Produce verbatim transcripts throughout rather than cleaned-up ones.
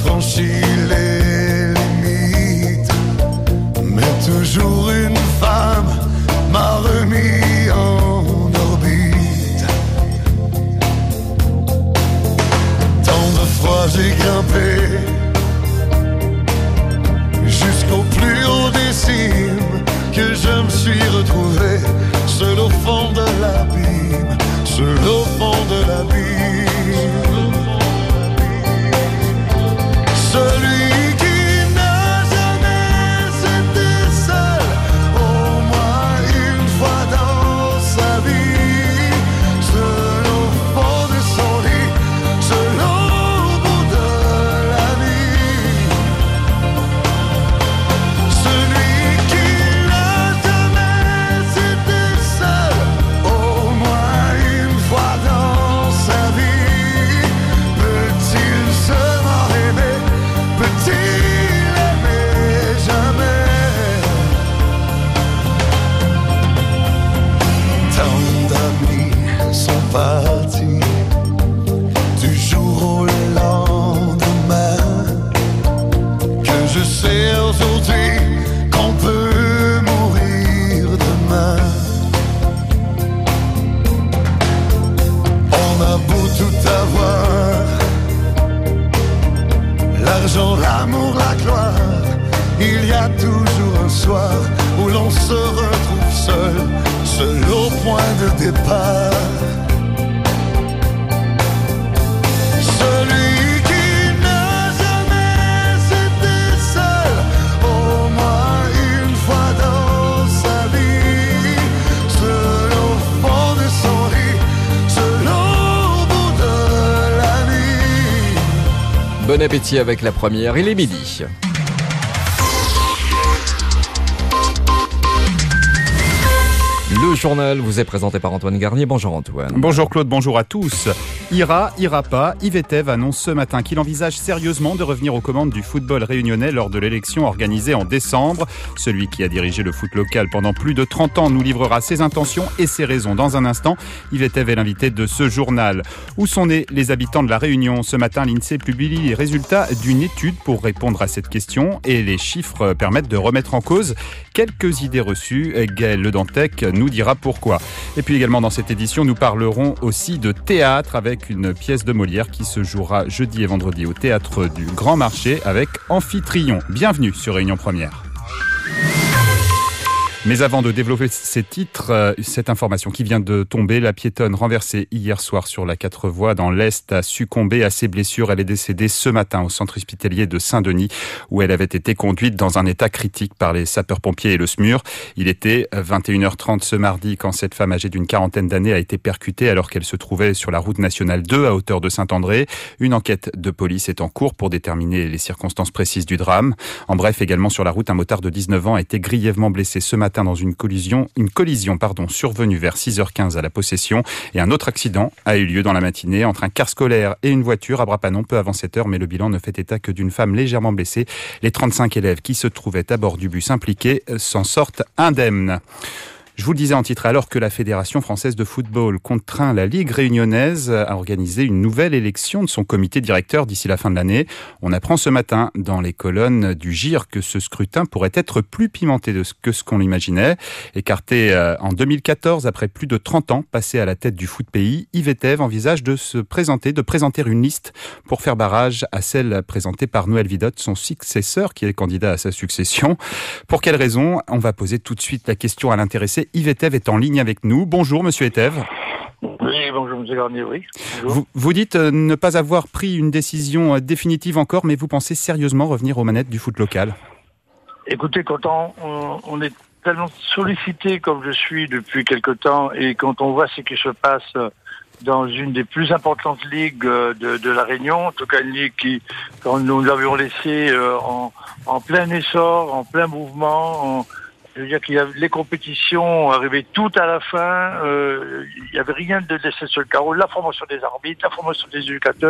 franchi les limites, mais toujours une femme m'a remis en orbite. Tant de fois j'ai grimpé jusqu'au plus haut des cimes, que je me suis retrouvé seul au fond de l'abîme, seul au fond de l'abîme. Celui qui n'a jamais été seul, au moins une fois dans sa vie, seul au fond de son lit, seul au bout de la nuit. Celui qui n'a jamais été seul, au moins une fois dans sa vie, peut-il seulement aimer? Peut-il aimer jamais? Tant d'amis sont partis du jour au lendemain, que je sais aujourd'hui qu'on peut mourir demain. On a beau tout avoir, l'argent, l'amour, la gloire, il y a toujours un soir où l'on se retrouve seul, seul au point de départ. Celui qui n'a jamais été seul, au moins une fois dans sa vie, seul au fond de son lit, seul au bout de la nuit. Bon appétit avec la première, il est midi. Le journal vous est présenté par Antoine Garnier. Bonjour Antoine. Bonjour Claude, bonjour à tous. Ira, ira pas, Yves annonce ce matin qu'il envisage sérieusement de revenir aux commandes du football réunionnais lors de l'élection organisée en décembre. Celui qui a dirigé le foot local pendant plus de trente ans nous livrera ses intentions et ses raisons dans un instant. Yves est l'invité de ce journal. Où sont nés les habitants de la Réunion? Ce matin, l'INSEE publie les résultats d'une étude pour répondre à cette question et les chiffres permettent de remettre en cause quelques idées reçues. Gaël Le Dantec nous dira pourquoi. Et puis également dans cette édition, nous parlerons aussi de théâtre avec une pièce de Molière qui se jouera jeudi et vendredi au théâtre du Grand Marché avec Amphitryon. Bienvenue sur Réunion Première. Mais avant de développer ces titres, euh, cette information qui vient de tomber, la piétonne renversée hier soir sur la quatre voies dans l'Est a succombé à ses blessures. Elle est décédée ce matin au centre hospitalier de Saint-Denis où elle avait été conduite dans un état critique par les sapeurs-pompiers et le SMUR. Il était vingt et une heures trente ce mardi quand cette femme âgée d'une quarantaine d'années a été percutée alors qu'elle se trouvait sur la route nationale deux à hauteur de Saint-André. Une enquête de police est en cours pour déterminer les circonstances précises du drame. En bref, également sur la route, un motard de dix-neuf ans a été grièvement blessé ce matin dans une collision, une collision pardon, survenue vers six heures quinze à la Possession. Et un autre accident a eu lieu dans la matinée entre un car scolaire et une voiture à Brapanon peu avant sept heures, mais le bilan ne fait état que d'une femme légèrement blessée. Les trente-cinq élèves qui se trouvaient à bord du bus impliqué s'en sortent indemnes. Je vous le disais en titre, alors que la Fédération française de football contraint la Ligue réunionnaise à organiser une nouvelle élection de son comité directeur d'ici la fin de l'année, on apprend ce matin dans les colonnes du G I R que ce scrutin pourrait être plus pimenté que ce qu'on l'imaginait. Écarté en deux mille quatorze, après plus de trente ans passé à la tête du foot pays, Yves Etève envisage de se présenter, de présenter une liste pour faire barrage à celle présentée par Noël Vidot, son successeur qui est candidat à sa succession. Pour quelle raison? On va poser tout de suite la question à l'intéressé. Yves Etève est en ligne avec nous. Bonjour, monsieur Etève. Oui, bonjour, monsieur Garnier, oui. Vous, vous dites euh, ne pas avoir pris une décision euh, définitive encore, mais vous pensez sérieusement revenir aux manettes du foot local? Écoutez, quand on, on, on est tellement sollicité comme je suis depuis quelque temps, et quand on voit ce qui se passe dans une des plus importantes ligues de, de la Réunion, en tout cas une ligue qui, quand nous l'avions laissée euh, en, en plein essor, en plein mouvement, en, je veux dire qu'il y a les compétitions arrivaient tout à la fin, euh, il n'y avait rien de laissé sur le carreau, la formation des arbitres, la formation des éducateurs,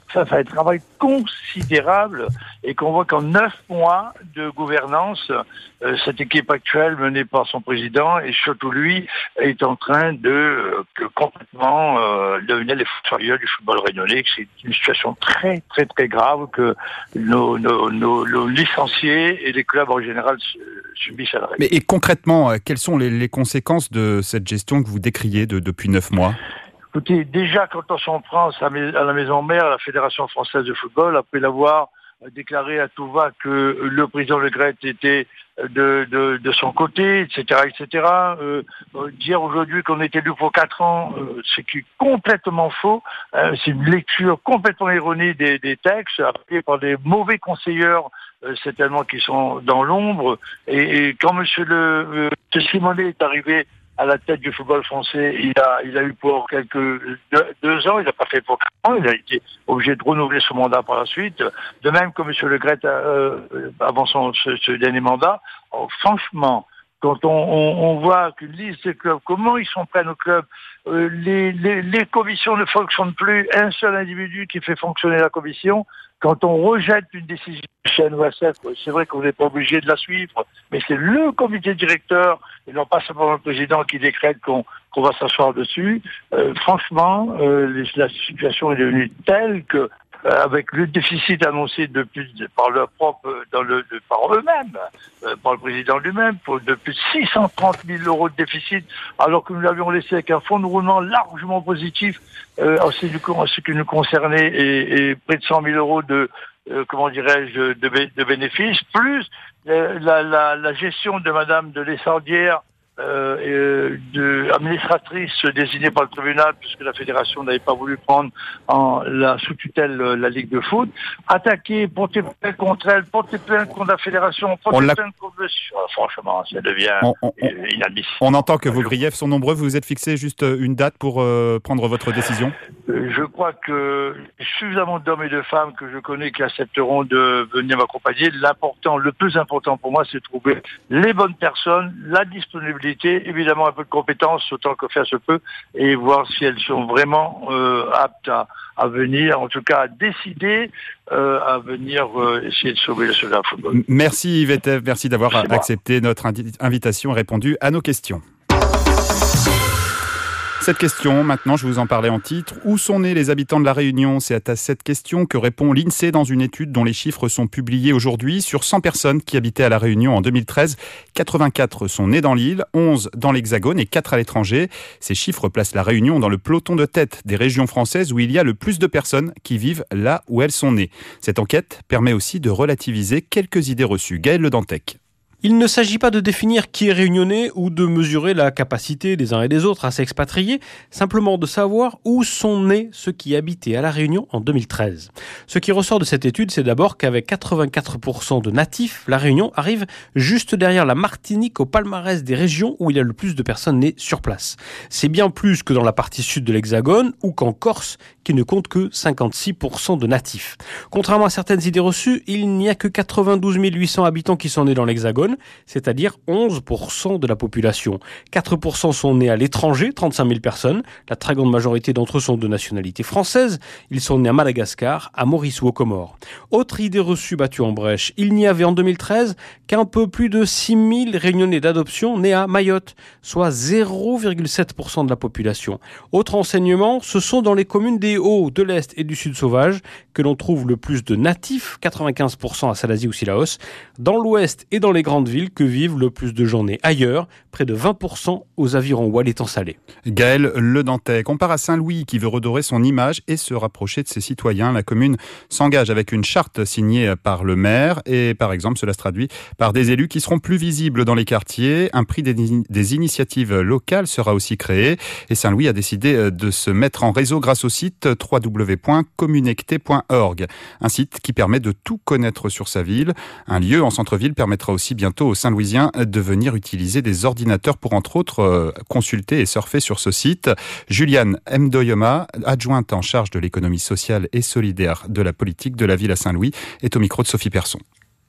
ça fait un travail considérable et qu'on voit qu'en neuf mois de gouvernance, euh, cette équipe actuelle menée par son président et surtout lui est en train de euh, complètement euh, devenir les fossoyeurs du football réunionnais. C'est une situation très très très grave que nos, nos, nos, nos licenciés et les clubs en général subissent à la Réunion. Mais et concrètement, quelles sont les, les conséquences de cette gestion que vous décriez de, depuis neuf mois ? Écoutez, déjà quand on s'en prend à la maison mère, la Fédération française de football, après l'avoir déclaré à tout va que le président Le Gret était de, de, de son côté, et cetera, et cetera. Euh, dire aujourd'hui qu'on est élu pour quatre ans, euh, c'est qui est complètement faux. Euh, c'est une lecture complètement erronée des, des textes, appuyés par des mauvais conseillers, euh, certainement qui sont dans l'ombre. Et, et quand Monsieur le euh, Simonet est arrivé à la tête du football français, il a, il a eu pour quelques deux, deux ans, il n'a pas fait pour quatre ans, il a été obligé de renouveler son mandat par la suite. De même que M. Le Gret, euh, avant son, ce, ce dernier mandat. Alors, franchement, quand on, on, on voit qu'une liste de clubs, comment ils s'en prennent au club, euh, les, les, les commissions ne fonctionnent plus, un seul individu qui fait fonctionner la commission. Quand on rejette une décision chez N O S F, c'est vrai qu'on n'est pas obligé de la suivre, mais c'est le comité directeur, et non pas simplement le président qui décrète qu'on, qu'on va s'asseoir dessus. Euh, franchement, euh, la situation est devenue telle que, euh, avec le déficit annoncé depuis par leur propre, dans le, de, par eux-mêmes, euh, par le président lui-même, pour de plus de six cent trente mille euros de déficit, alors que nous l'avions laissé avec un fonds de roulement largement positif euh, en, ce, en ce qui nous concernait, et, et près de cent mille euros de Euh, comment dirais-je, de, bé- de bénéfices, plus euh, la, la, la gestion de Madame de Lessandière, euh, euh, de administratrice désignée par le tribunal, puisque la fédération n'avait pas voulu prendre en la sous tutelle la Ligue de foot, attaquer, porter plainte contre elle, porter plainte contre la fédération, porter plainte contre le... Oh, franchement, ça devient on, on, inadmissible. On entend que vos griefs sont nombreux. Vous vous êtes fixé juste une date pour euh, prendre votre décision ? Je crois que suffisamment d'hommes et de femmes que je connais qui accepteront de venir m'accompagner. L'important, le plus important pour moi, c'est de trouver les bonnes personnes, la disponibilité, évidemment un peu de compétence autant que faire se peut, et voir si elles sont vraiment euh, aptes à, à venir, en tout cas à décider euh, à venir euh, essayer de sauver le soldat football. Merci Yves Etef, merci d'avoir c'est accepté moi. notre indi- invitation et répondu à nos questions. Cette question, maintenant, je vous en parlais en titre. Où sont nés les habitants de La Réunion ? C'est à cette question que répond l'INSEE dans une étude dont les chiffres sont publiés aujourd'hui. Sur cent personnes qui habitaient à La Réunion en deux mille treize, quatre-vingt-quatre sont nés dans l'île, onze dans l'Hexagone et quatre à l'étranger. Ces chiffres placent La Réunion dans le peloton de tête des régions françaises où il y a le plus de personnes qui vivent là où elles sont nées. Cette enquête permet aussi de relativiser quelques idées reçues. Gaël Le Dantec. Il ne s'agit pas de définir qui est réunionnais ou de mesurer la capacité des uns et des autres à s'expatrier, simplement de savoir où sont nés ceux qui habitaient à La Réunion en deux mille treize. Ce qui ressort de cette étude, c'est d'abord qu'avec quatre-vingt-quatre pour cent de natifs, La Réunion arrive juste derrière la Martinique au palmarès des régions où il y a le plus de personnes nées sur place. C'est bien plus que dans la partie sud de l'Hexagone ou qu'en Corse, qui ne compte que cinquante-six pour cent de natifs. Contrairement à certaines idées reçues, il n'y a que quatre-vingt-douze mille huit cents habitants qui sont nés dans l'Hexagone, c'est-à-dire onze pour cent de la population. quatre pour cent sont nés à l'étranger, trente-cinq mille personnes. La très grande majorité d'entre eux sont de nationalité française. Ils sont nés à Madagascar, à Maurice ou aux Comores. Autre idée reçue battue en brèche, il n'y avait en deux mille treize qu'un peu plus de six mille réunionnais d'adoption nés à Mayotte, soit zéro virgule sept pour cent de la population. Autre enseignement, ce sont dans les communes des Hauts, de l'Est et du Sud sauvage que l'on trouve le plus de natifs, quatre-vingt-quinze pour cent à Salazie ou Sillaos. Dans l'Ouest et dans les grandes villes que vivent le plus de gens nés ailleurs, près de vingt pour cent aux avirons Wallis étant salé. Gaël Le Dantec. On part à Saint-Louis qui veut redorer son image et se rapprocher de ses citoyens. La commune s'engage avec une charte signée par le maire et par exemple cela se traduit par des élus qui seront plus visibles dans les quartiers. Un prix des, des initiatives locales sera aussi créé et Saint-Louis a décidé de se mettre en réseau grâce au site w w w point communecté point org. Un site qui permet de tout connaître sur sa ville. Un lieu en centre-ville permettra aussi bientôt aux Saint-Louisiens de venir utiliser des ordinateurs pour entre autres euh, consulter et surfer sur ce site. Juliane Mdoyoma, adjointe en charge de l'économie sociale et solidaire de la politique de la ville à Saint-Louis, est au micro de Sophie Persson.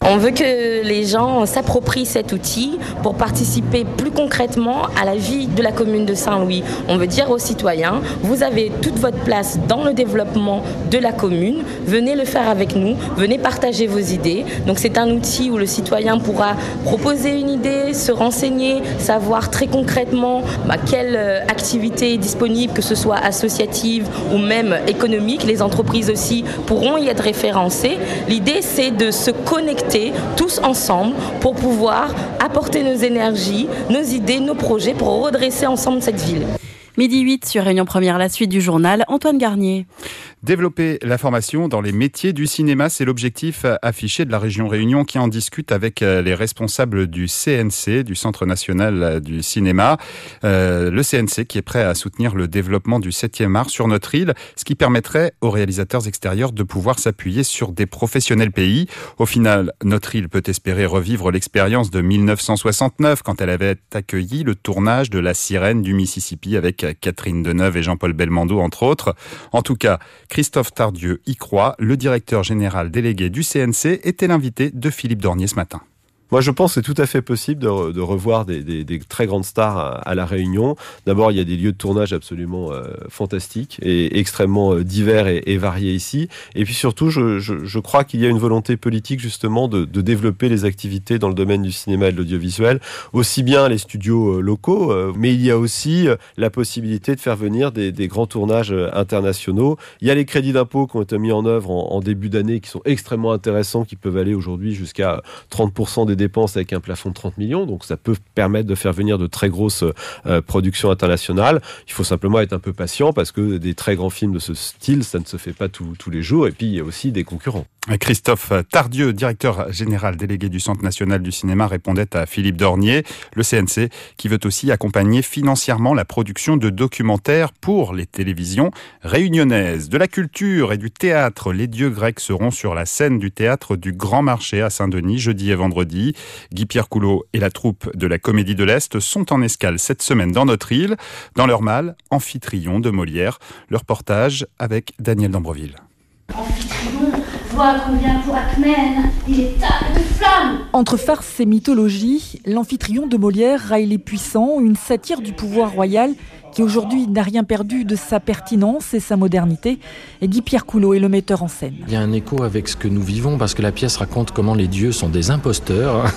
On veut que les gens s'approprient cet outil pour participer plus concrètement à la vie de la commune de Saint-Louis. On veut dire aux citoyens, vous avez toute votre place dans le développement de la commune, venez le faire avec nous, venez partager vos idées. Donc c'est un outil où le citoyen pourra proposer une idée, se renseigner, savoir très concrètement bah, quelle activité est disponible, que ce soit associative ou même économique. Les entreprises aussi pourront y être référencées. L'idée, c'est de se connecter tous ensemble pour pouvoir apporter nos énergies, nos idées, nos projets pour redresser ensemble cette ville. Midi huit sur Réunion Première, la suite du journal, Antoine Garnier. Développer la formation dans les métiers du cinéma, c'est l'objectif affiché de la région Réunion qui en discute avec les responsables du C N C, du Centre national du cinéma. Euh, le C N C qui est prêt à soutenir le développement du septième art sur notre île, ce qui permettrait aux réalisateurs extérieurs de pouvoir s'appuyer sur des professionnels pays. Au final, notre île peut espérer revivre l'expérience de mille neuf cent soixante-neuf quand elle avait accueilli le tournage de La Sirène du Mississippi avec Catherine Deneuve et Jean-Paul Belmondo, entre autres. En tout cas, Christophe Tardieu y croit. Le directeur général délégué du C N C était l'invité de Philippe Dornier ce matin. Moi, je pense que c'est tout à fait possible de, re, de revoir des, des, des très grandes stars à, à La Réunion. D'abord, il y a des lieux de tournage absolument euh, fantastiques et extrêmement euh, divers et, et variés ici. Et puis surtout, je, je, je crois qu'il y a une volonté politique justement de, de développer les activités dans le domaine du cinéma et de l'audiovisuel, aussi bien les studios euh, locaux, euh, mais il y a aussi euh, la possibilité de faire venir des, des grands tournages euh, internationaux. Il y a les crédits d'impôt qui ont été mis en œuvre en, en début d'année, qui sont extrêmement intéressants, qui peuvent aller aujourd'hui jusqu'à trente pour cent des dépenses avec un plafond de trente millions, donc ça peut permettre de faire venir de très grosses euh, productions internationales. Il faut simplement être un peu patient parce que des très grands films de ce style, ça ne se fait pas tout, tous les jours, et puis il y a aussi des concurrents. Christophe Tardieu, directeur général délégué du Centre national du cinéma, répondait à Philippe Dornier. Le C N C qui veut aussi accompagner financièrement la production de documentaires pour les télévisions réunionnaises. De la culture et du théâtre, les dieux grecs seront sur la scène du théâtre du Grand Marché à Saint-Denis jeudi et vendredi. Guy-Pierre Coulot et la troupe de la Comédie de l'Est sont en escale cette semaine dans notre île. Dans leur mal, Amphitryon de Molière. Le reportage avec Daniel Dambreville. Amphitryon, vois combien pour Acmène, il est tas de flammes. Entre farce et mythologie, l'Amphitryon de Molière raille les puissants, une satire du pouvoir royal qui aujourd'hui n'a rien perdu de sa pertinence et sa modernité. Et Guy-Pierre Coulot est le metteur en scène. Il y a un écho avec ce que nous vivons parce que la pièce raconte comment les dieux sont des imposteurs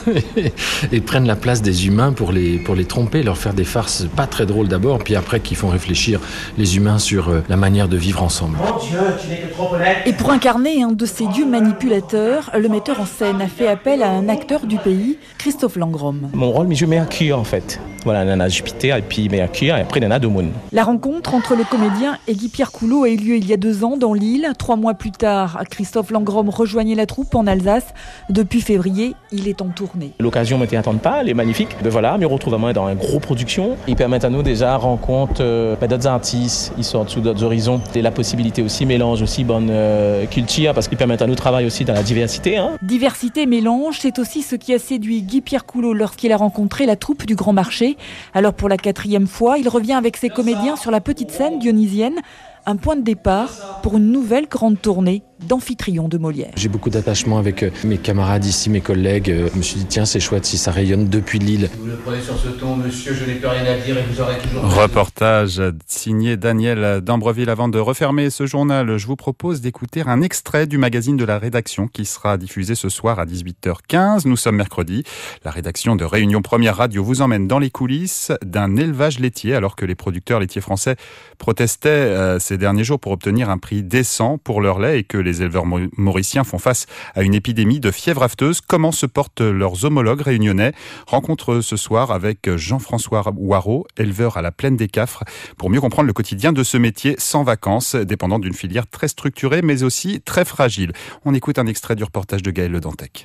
et prennent la place des humains pour les, pour les tromper, leur faire des farces pas très drôles d'abord, puis après qui font réfléchir les humains sur la manière de vivre ensemble. Mon Dieu, tu n'es que trop honnête. Et pour incarner un de ces dieux manipulateurs, le metteur en scène a fait appel à un acteur du pays, Christophe Langrom. Mon rôle, mais je Mercure en fait. Voilà, Nana Jupiter et puis Mercure et après Nana Domon. La rencontre entre le comédien et Guy-Pierre Coulot a eu lieu il y a deux ans dans l'île. Trois mois plus tard, Christophe Langrom rejoignait la troupe en Alsace. Depuis février, il est en tournée. L'occasion ne m'attend pas, elle est magnifique. Ben voilà, me retrouve vraiment dans une grosse production. Ils permettent à nous déjà rencontre euh, d'autres artistes, ils sortent sous d'autres horizons. Et la possibilité aussi mélange aussi bonne euh, culture parce qu'ils permettent à nous de travailler aussi dans la diversité. Hein. Diversité, mélange, c'est aussi ce qui a séduit Guy-Pierre Coulot lorsqu'il a rencontré la troupe du Grand Marché. Alors pour la quatrième fois, il revient avec ses comédiens sur la petite scène dionysienne. Un point de départ pour une nouvelle grande tournée d'Amphitryon de Molière. J'ai beaucoup d'attachement avec mes camarades ici, mes collègues. Je me suis dit, tiens, c'est chouette si ça rayonne depuis l'île. Vous le prenez sur ce ton, monsieur, je n'ai plus rien à dire et vous aurez toujours... Reportage signé Daniel Dambreville. Avant de refermer ce journal, je vous propose d'écouter un extrait du magazine de la rédaction qui sera diffusé ce soir à dix-huit heures quinze. Nous sommes mercredi. La rédaction de Réunion Première Radio vous emmène dans les coulisses d'un élevage laitier alors que les producteurs laitiers français protestaient euh, ces derniers jours pour obtenir un prix décent pour leur lait et que les éleveurs mauriciens font face à une épidémie de fièvre afteuse. Comment se portent leurs homologues réunionnais? Rencontre ce soir avec Jean-François Ouareau, éleveur à la Plaine des Cafres, pour mieux comprendre le quotidien de ce métier sans vacances, dépendant d'une filière très structurée mais aussi très fragile. On écoute un extrait du reportage de Gaël Le Dantec.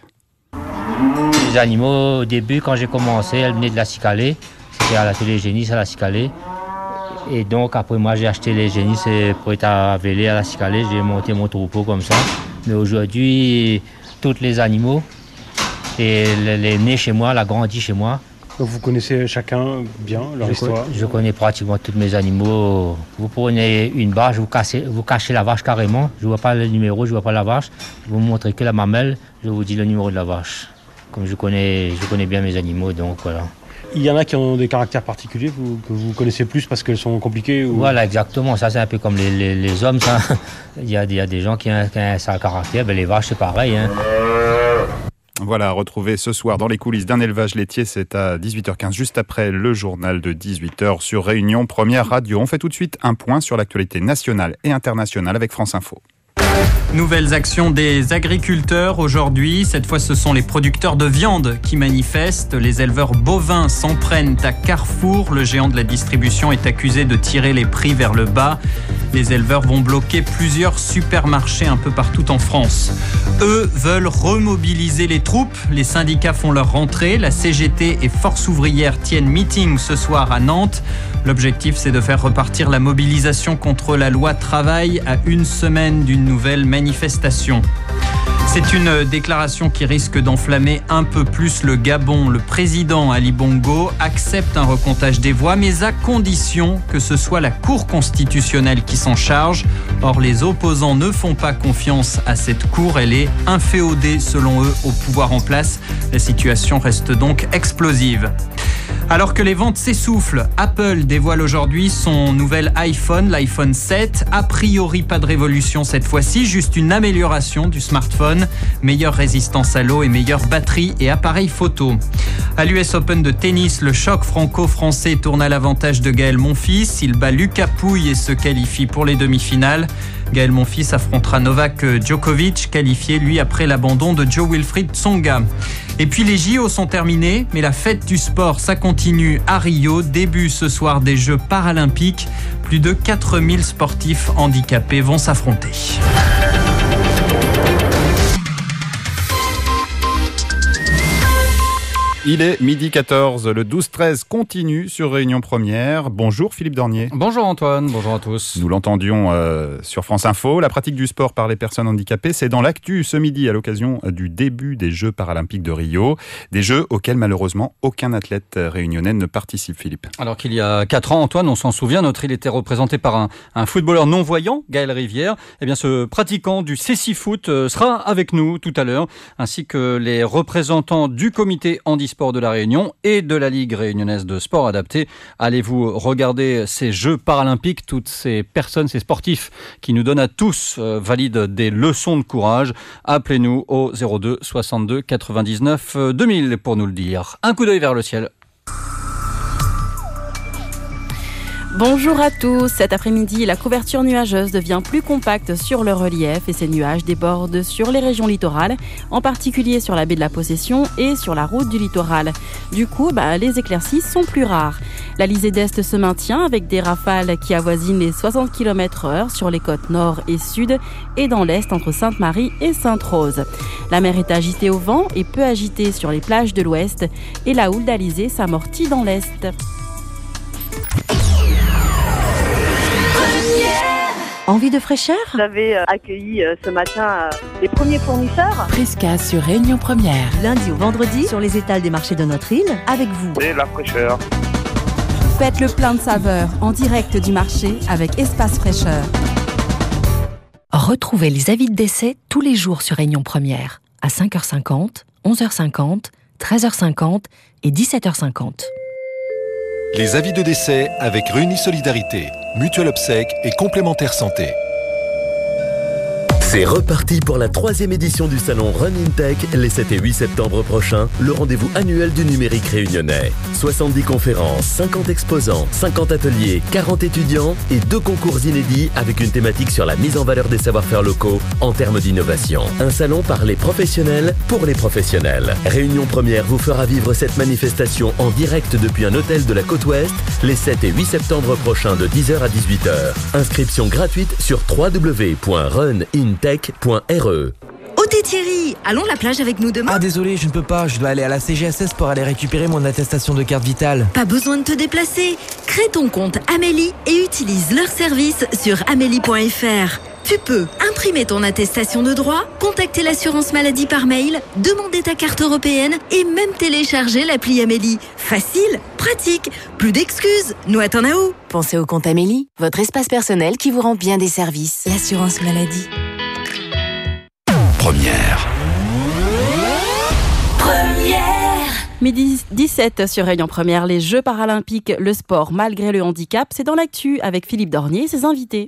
Les animaux, au début, quand j'ai commencé, elles venaient de la Cicalée. C'était à l'atelier Génis à la Cicalée. Et donc après moi j'ai acheté les génisses pour être avelé à la Cicalée, j'ai monté mon troupeau comme ça. Mais aujourd'hui, tous les animaux, et les nés chez moi, la grandit chez moi, Donc vous connaissez chacun bien leur je histoire? Je connais pratiquement tous mes animaux. Vous prenez une vache, vous cachez, vous cachez la vache carrément. Je ne vois pas le numéro, je ne vois pas la vache. Vous me montrez que la mamelle, je vous dis le numéro de la vache. Comme je connais, je connais bien mes animaux, donc voilà. Il y en a qui ont des caractères particuliers vous, que vous connaissez plus parce qu'elles sont compliquées ou... Voilà, exactement. Ça, c'est un peu comme les, les, les hommes. Ça. il, y a, il y a des gens qui ont, qui ont un sale caractère. Ben, les vaches, c'est pareil. Hein. Voilà, retrouvé ce soir dans les coulisses d'un élevage laitier. C'est à dix-huit heures quinze, juste après le journal de dix-huit heures sur Réunion Première Radio. On fait tout de suite un point sur l'actualité nationale et internationale avec France Info. Nouvelles actions des agriculteurs aujourd'hui. Cette fois, ce sont les producteurs de viande qui manifestent. Les éleveurs bovins s'en prennent à Carrefour. Le géant de la distribution est accusé de tirer les prix vers le bas. Les éleveurs vont bloquer plusieurs supermarchés un peu partout en France. Eux veulent remobiliser les troupes. Les syndicats font leur rentrée. La C G T et Force ouvrière tiennent meeting ce soir à Nantes. L'objectif, c'est de faire repartir la mobilisation contre la loi travail à une semaine d'une nouvelle manifestation. C'est une déclaration qui risque d'enflammer un peu plus le Gabon. Le président Ali Bongo accepte un recomptage des voix, mais à condition que ce soit la Cour constitutionnelle qui s'en charge. Or, les opposants ne font pas confiance à cette Cour. Elle est inféodée, selon eux, au pouvoir en place. La situation reste donc explosive. Alors que les ventes s'essoufflent, Apple dévoile aujourd'hui son nouvel iPhone, l'iPhone sept. A priori, pas de révolution cette fois-ci, juste une amélioration du smartphone. Meilleure résistance à l'eau et meilleure batterie et appareil photo. À l'U S Open de tennis, le choc franco-français tourne à l'avantage de Gaël Monfils. Il bat Lucas Pouille et se qualifie pour les demi-finales. Gaël Monfils affrontera Novak Djokovic, qualifié lui après l'abandon de Jo-Wilfried Tsonga. Et puis les J O sont terminés, mais la fête du sport, ça continue à Rio. Début ce soir des Jeux paralympiques. Plus de quatre mille sportifs handicapés vont s'affronter. Il est midi quatorze, le douze treize continue sur Réunion Première. Bonjour Philippe Dornier. Bonjour Antoine, bonjour à tous. Nous l'entendions euh, sur France Info, la pratique du sport par les personnes handicapées, c'est dans l'actu ce midi à l'occasion du début des Jeux paralympiques de Rio. Des Jeux auxquels malheureusement aucun athlète réunionnais ne participe, Philippe. Alors qu'il y a quatre ans, Antoine, on s'en souvient, notre île était représentée par un, un footballeur non-voyant, Gaël Rivière. Eh bien, ce pratiquant du cécifoot sera avec nous tout à l'heure, ainsi que les représentants du comité handisport de la Réunion et de la Ligue réunionnaise de sport adapté. Allez-vous regarder ces Jeux paralympiques, toutes ces personnes, ces sportifs qui nous donnent à tous euh, valident des leçons de courage. Appelez-nous au zéro deux soixante-deux quatre-vingt-dix-neuf deux mille pour nous le dire. Un coup d'œil vers le ciel. Bonjour à tous. Cet après-midi, la couverture nuageuse devient plus compacte sur le relief et ces nuages débordent sur les régions littorales, en particulier sur la baie de la Possession et sur la route du littoral. Du coup, bah, les éclaircies sont plus rares. La lisée d'Est se maintient avec des rafales qui avoisinent les soixante kilomètres heure sur les côtes nord et sud et dans l'Est entre Sainte-Marie et Sainte-Rose. La mer est agitée au vent et peu agitée sur les plages de l'Ouest et la houle d'Alizé s'amortit dans l'Est. Envie de fraîcheur ? Vous avez accueilli ce matin les premiers fournisseurs. Fresca sur Réunion Première. Lundi au vendredi, sur les étals des marchés de notre île, avec vous. Et la fraîcheur. Faites le plein de saveurs en direct du marché avec Espace Fraîcheur. Retrouvez les avis de décès tous les jours sur Réunion Première, à cinq heures cinquante, onze heures cinquante, treize heures cinquante et dix-sept heures cinquante. Les avis de décès avec Réunis Solidarité, Mutuelle Obsèque et Complémentaire Santé. C'est reparti pour la troisième édition du salon Run in Tech les sept et huit septembre prochains, le rendez-vous annuel du numérique réunionnais. soixante-dix conférences, cinquante exposants, cinquante ateliers, quarante étudiants et deux concours inédits avec une thématique sur la mise en valeur des savoir-faire locaux en termes d'innovation. Un salon par les professionnels pour les professionnels. Réunion Première vous fera vivre cette manifestation en direct depuis un hôtel de la côte ouest les sept et huit septembre prochains de dix heures à dix-huit heures. Inscription gratuite sur w w w point run in tech point r e. Oh t'es Thierry, allons à la plage avec nous demain. Ah désolé, je ne peux pas, je dois aller à la C G S S pour aller récupérer mon attestation de carte vitale. Pas besoin de te déplacer. Crée ton compte Amélie et utilise leur service sur amélie point f r. Tu peux imprimer ton attestation de droit, contacter l'assurance maladie par mail, demander ta carte européenne et même télécharger l'appli Amélie. Facile, pratique, plus d'excuses. Nous attendons à où? Pensez au compte Amélie, votre espace personnel qui vous rend bien des services. L'assurance maladie. Première. Première. Midi dix-sept sur Réunion Première, les Jeux paralympiques, le sport malgré le handicap, c'est dans l'actu avec Philippe Dornier et ses invités.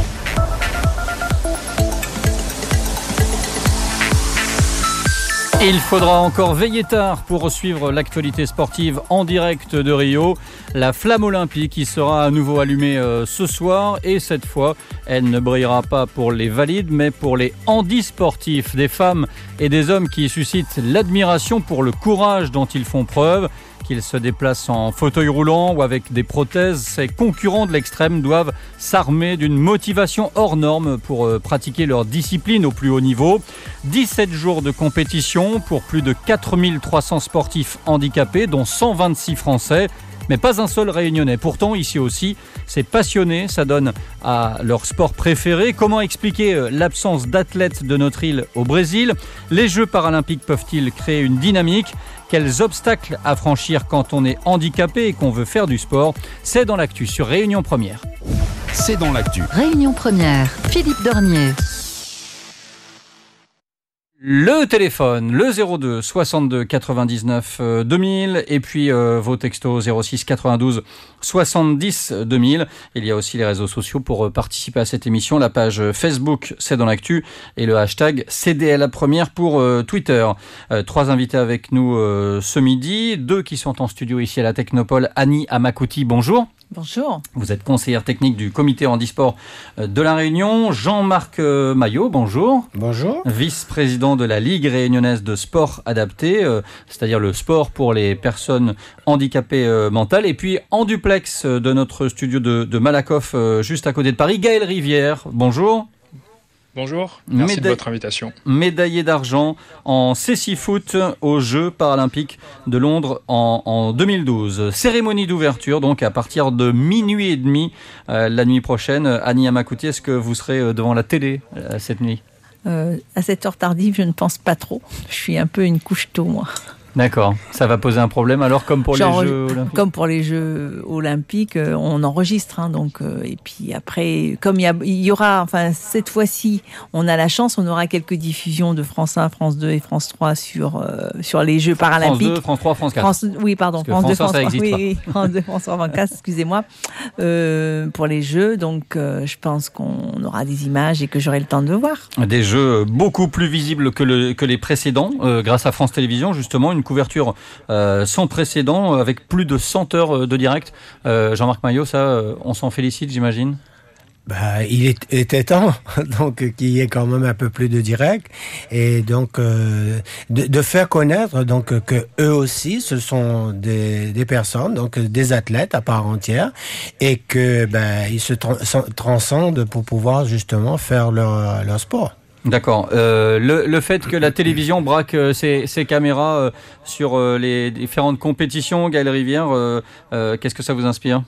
Il faudra encore veiller tard pour suivre l'actualité sportive en direct de Rio. La flamme olympique qui sera à nouveau allumée euh, ce soir et cette fois, elle ne brillera pas pour les valides mais pour les handisportifs, des femmes et des hommes qui suscitent l'admiration pour le courage dont ils font preuve. Qu'ils se déplacent en fauteuil roulant ou avec des prothèses, ces concurrents de l'extrême doivent s'armer d'une motivation hors norme pour euh, pratiquer leur discipline au plus haut niveau. dix-sept jours de compétition pour plus de quatre mille trois cents sportifs handicapés, dont cent vingt-six Français. Mais pas un seul réunionnais. Pourtant, ici aussi, ces passionnés s'adonnent à leur sport préféré. Comment expliquer l'absence d'athlètes de notre île au Brésil? Les Jeux paralympiques peuvent-ils créer une dynamique? Quels obstacles à franchir quand on est handicapé et qu'on veut faire du sport? C'est dans l'actu sur Réunion Première. C'est dans l'actu. Réunion Première, Philippe Dornier. Le téléphone, le zéro deux soixante-deux quatre-vingt-dix-neuf deux mille et puis euh, vos textos zéro six quatre-vingt-douze soixante-dix deux mille. Il y a aussi les réseaux sociaux pour participer à cette émission, la page Facebook C'est dans l'actu et le hashtag C D L A Première pour euh, Twitter. Euh, trois invités avec nous euh, ce midi, deux qui sont en studio ici à la Technopole. Annie Amakouti, bonjour. Bonjour. Vous êtes conseillère technique du comité handisport de la Réunion. Jean-Marc Maillot, bonjour. Bonjour. Vice-président de la Ligue réunionnaise de sport adapté, euh, c'est-à-dire le sport pour les personnes handicapées euh, mentales. Et puis en duplex de notre studio de, de Malakoff, euh, juste à côté de Paris, Gaël Rivière, bonjour. Bonjour, merci Méda- de votre invitation. Médaillé d'argent en cécifoot aux Jeux paralympiques de Londres en, en deux mille douze. Cérémonie d'ouverture, donc à partir de minuit et demi euh, la nuit prochaine. Annie Amakouti, est-ce que vous serez devant la télé euh, cette nuit? euh, À cette heure tardive, je ne pense pas trop. Je suis un peu une couche tôt, moi. D'accord, ça va poser un problème alors comme pour Genre, les Jeux olympiques. Comme pour les Jeux olympiques, on enregistre, hein, donc euh, et puis après, comme il y, a, il y aura, enfin cette fois-ci, on a la chance, on aura quelques diffusions de France un, France deux et France trois sur euh, sur les Jeux paralympiques. France deux, France trois, France quatre. France, oui, pardon, France deux, France trois, ça oui, oui, France deux, France trois, France quatre, excusez-moi, euh, pour les Jeux. Donc, euh, je pense qu'on aura des images et que j'aurai le temps de voir. Des Jeux beaucoup plus visibles que le que les précédents, euh, grâce à France Télévisions justement, une couverture euh, sans précédent avec plus de cent heures de direct. Euh, Jean-Marc Maillot, ça, euh, on s'en félicite, j'imagine. Bah, il est, était temps, donc qu'il y ait quand même un peu plus de direct et donc euh, de, de faire connaître donc que eux aussi, ce sont des, des personnes, donc des athlètes à part entière, et que ben ils se tra- transcendent pour pouvoir justement faire leur, leur sport. D'accord. Euh, le, le fait que la télévision braque euh, ses, ses caméras euh, sur euh, les différentes compétitions, Gaël Rivière, euh, euh, qu'est-ce que ça vous inspire?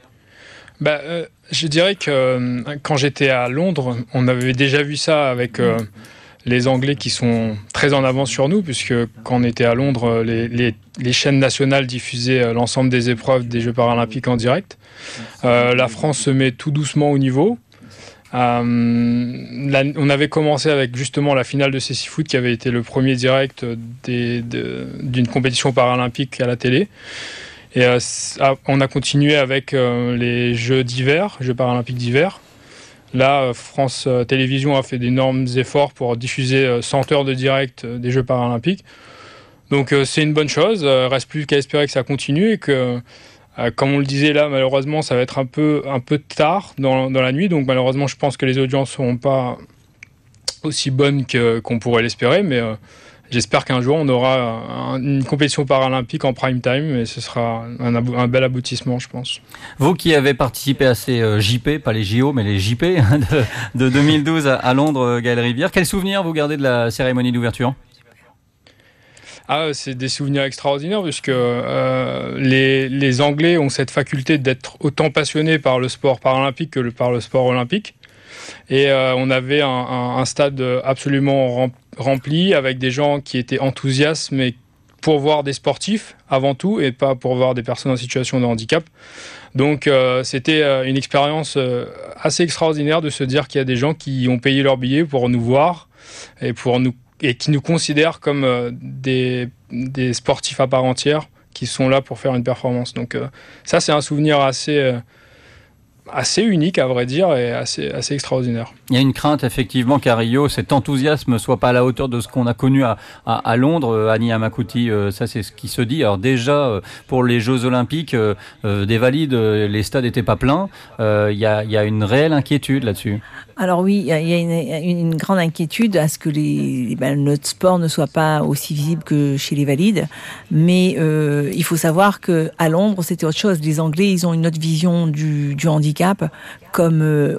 Bah, euh, je dirais que euh, quand j'étais à Londres, on avait déjà vu ça avec euh, les Anglais qui sont très en avance sur nous, puisque quand on était à Londres, les, les, les chaînes nationales diffusaient l'ensemble des épreuves des Jeux paralympiques en direct. Euh, la France se met tout doucement au niveau. Euh, la, on avait commencé avec justement la finale de cécifoot qui avait été le premier direct des, de, d'une compétition paralympique à la télé. Et euh, on a continué avec euh, les Jeux d'hiver, Jeux paralympiques d'hiver. Là, euh, France euh, Télévisions a fait d'énormes efforts pour diffuser euh, cent heures de direct euh, des Jeux paralympiques. Donc euh, c'est une bonne chose. Euh, reste plus qu'à espérer que ça continue et que Euh, comme on le disait là, malheureusement, ça va être un peu, un peu tard dans, dans la nuit. Donc malheureusement, je pense que les audiences ne seront pas aussi bonnes que, qu'on pourrait l'espérer. Mais euh, j'espère qu'un jour, on aura un, une compétition paralympique en prime time. Et ce sera un, un bel aboutissement, je pense. Vous qui avez participé à ces euh, J P, pas les J O, mais les J P de, de deux mille douze à, à Londres, Gaël Rivière, quels souvenirs vous gardez de la cérémonie d'ouverture ? Ah, c'est des souvenirs extraordinaires puisque euh, les, les Anglais ont cette faculté d'être autant passionnés par le sport paralympique que le, par le sport olympique. Et euh, on avait un, un, un stade absolument rempli avec des gens qui étaient enthousiastes, mais pour voir des sportifs avant tout et pas pour voir des personnes en situation de handicap. Donc euh, c'était euh, une expérience euh, assez extraordinaire de se dire qu'il y a des gens qui ont payé leur billet pour nous voir et, pour nous, et qui nous considèrent comme euh, des, des sportifs à part entière qui sont là pour faire une performance. Donc euh, ça c'est un souvenir assez... Euh, assez unique à vrai dire et assez, assez extraordinaire. Il y a une crainte effectivement qu'à Rio cet enthousiasme soit pas à la hauteur de ce qu'on a connu à, à, à Londres. Annie Amakuti, euh, ça c'est ce qui se dit. Alors déjà euh, pour les Jeux Olympiques euh, euh, des valides, euh, les stades n'étaient pas pleins. Il euh, y, a, y a une réelle inquiétude là-dessus. Alors oui, il y a, y a une, une grande inquiétude à ce que les, ben, notre sport ne soit pas aussi visible que chez les valides. Mais euh, il faut savoir que à Londres c'était autre chose. Les Anglais ils ont une autre vision du, du handicap. Comme euh,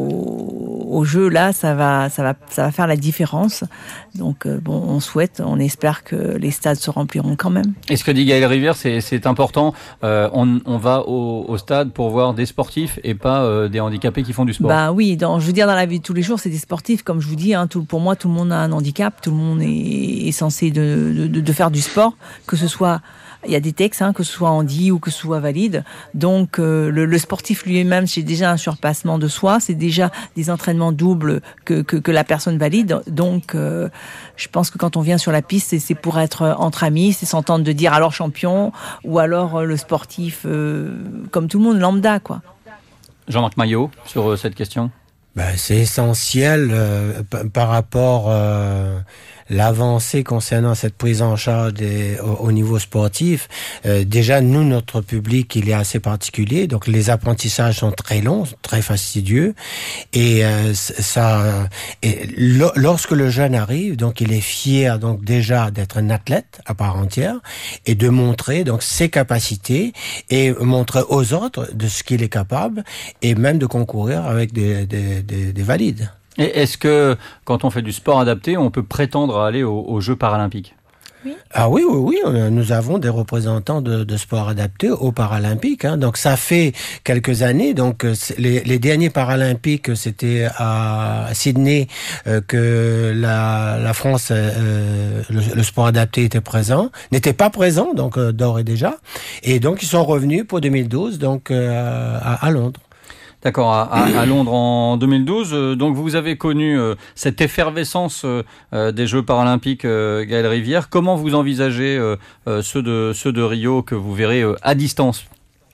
au, au jeu là, ça va, ça va, ça va faire la différence. Donc euh, bon, on souhaite, on espère que les stades se rempliront quand même. Et ce que dit Gaël Rivière, c'est, c'est important. Euh, on, on va au, au stade pour voir des sportifs et pas euh, des handicapés qui font du sport. Bah oui, dans, je veux dire dans la vie de tous les jours, c'est des sportifs. Comme je vous dis, hein, tout, pour moi, tout le monde a un handicap, tout le monde est, est censé de, de, de faire du sport, que ce soit. Il y a des textes, hein, que ce soit handi ou que ce soit valide. Donc, euh, le, le sportif lui-même, c'est déjà un surpassement de soi. C'est déjà des entraînements doubles que, que, que la personne valide. Donc, euh, je pense que quand on vient sur la piste, c'est, c'est pour être entre amis, c'est s'entendre de dire alors champion ou alors euh, le sportif, euh, comme tout le monde, lambda, quoi. Jean-Marc Maillot, sur euh, cette question. Ben, c'est essentiel euh, p- par rapport euh, l'avancée concernant cette prise en charge des, au, au niveau sportif. Euh, déjà, nous, notre public, il est assez particulier, donc les apprentissages sont très longs, très fastidieux, et euh, ça, et lo- lorsque le jeune arrive, donc il est fier, donc déjà d'être un athlète à part entière et de montrer donc ses capacités et montrer aux autres de ce qu'il est capable et même de concourir avec des, des Des, des valides. Et est-ce que, quand on fait du sport adapté, on peut prétendre à aller aux, aux Jeux paralympiques ? Oui. Ah oui, oui, oui, nous avons des représentants de, de sport adapté aux Paralympiques. Hein. Donc ça fait quelques années. Donc les, les derniers Paralympiques, c'était à Sydney euh, que la, la France, euh, le, le sport adapté était présent, n'était pas présent, donc euh, d'ores et déjà. Et donc ils sont revenus pour deux mille douze, donc euh, à, à Londres. D'accord, à, à, à Londres en deux mille douze. Euh, donc vous avez connu euh, cette effervescence euh, des Jeux paralympiques, euh, Gaël Rivière. Comment vous envisagez euh, euh, ceux de ceux de Rio que vous verrez euh, à distance ?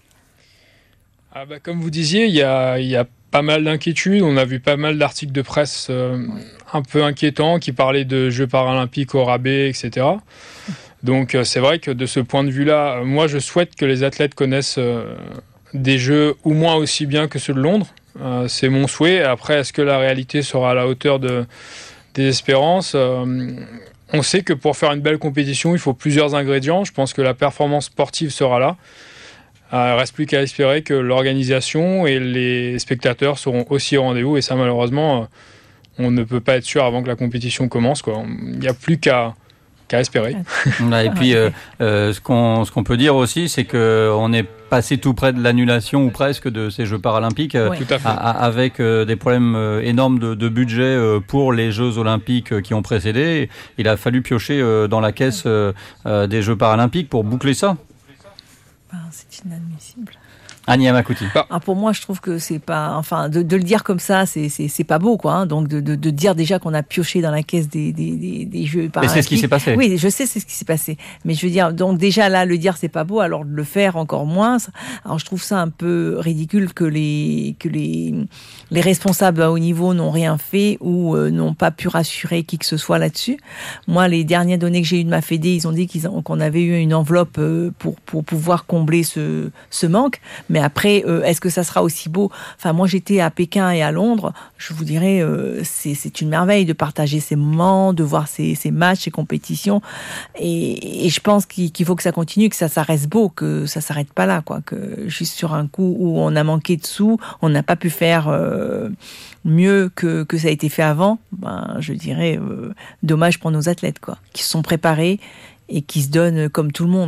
Ah bah, comme vous disiez, il y a, y a pas mal d'inquiétudes. On a vu pas mal d'articles de presse euh, un peu inquiétants qui parlaient de Jeux paralympiques au rabais, et cetera. Donc euh, c'est vrai que de ce point de vue-là, moi je souhaite que les athlètes connaissent euh, des jeux au moins aussi bien que ceux de Londres. Euh, c'est mon souhait. Après, est-ce que la réalité sera à la hauteur de, des espérances ? euh, On sait que pour faire une belle compétition, il faut plusieurs ingrédients. Je pense que la performance sportive sera là. Euh, il ne reste plus qu'à espérer que l'organisation et les spectateurs seront aussi au rendez-vous. Et ça, malheureusement, on ne peut pas être sûr avant que la compétition commence, quoi. Il n'y a plus qu'à... qu'à espérer. Et puis, euh, euh, ce qu'on ce qu'on peut dire aussi, c'est que on est passé tout près de l'annulation ou presque de ces Jeux paralympiques, euh, oui. à, à, avec euh, des problèmes euh, énormes de, de budget euh, pour les Jeux olympiques euh, qui ont précédé. Il a fallu piocher euh, dans la caisse euh, euh, des Jeux paralympiques pour boucler ça. Ben, c'est inadmissible. Annie Amakuti. Ah, pour moi, je trouve que c'est pas, enfin, de, de le dire comme ça, c'est c'est c'est pas beau, quoi. Hein. Donc de, de de dire déjà qu'on a pioché dans la caisse des des des, des Jeux paralympiques. Mais c'est ce qui s'est passé. Oui, je sais, c'est ce qui s'est passé. Mais je veux dire, donc déjà là, le dire c'est pas beau, alors de le faire encore moins. Alors je trouve ça un peu ridicule que les que les les responsables à haut niveau n'ont rien fait ou euh, n'ont pas pu rassurer qui que ce soit là-dessus. Moi, les dernières données que j'ai eues de ma fédé, ils ont dit qu'ils ont, qu'on avait eu une enveloppe euh, pour pour pouvoir combler ce ce manque. Mais après, euh, est-ce que ça sera aussi beau ? Enfin, moi, j'étais à Pékin et à Londres. Je vous dirais, euh, c'est, c'est une merveille de partager ces moments, de voir ces, ces matchs, ces compétitions. Et, et je pense qu'il, qu'il faut que ça continue, que ça, ça reste beau, que ça s'arrête pas là, quoi. Que juste sur un coup où on a manqué de sous, on n'a pas pu faire euh, mieux que, que ça a été fait avant. Ben, je dirais, euh, dommage pour nos athlètes, quoi, qui se sont préparés et qui se donnent comme tout le monde, quoi.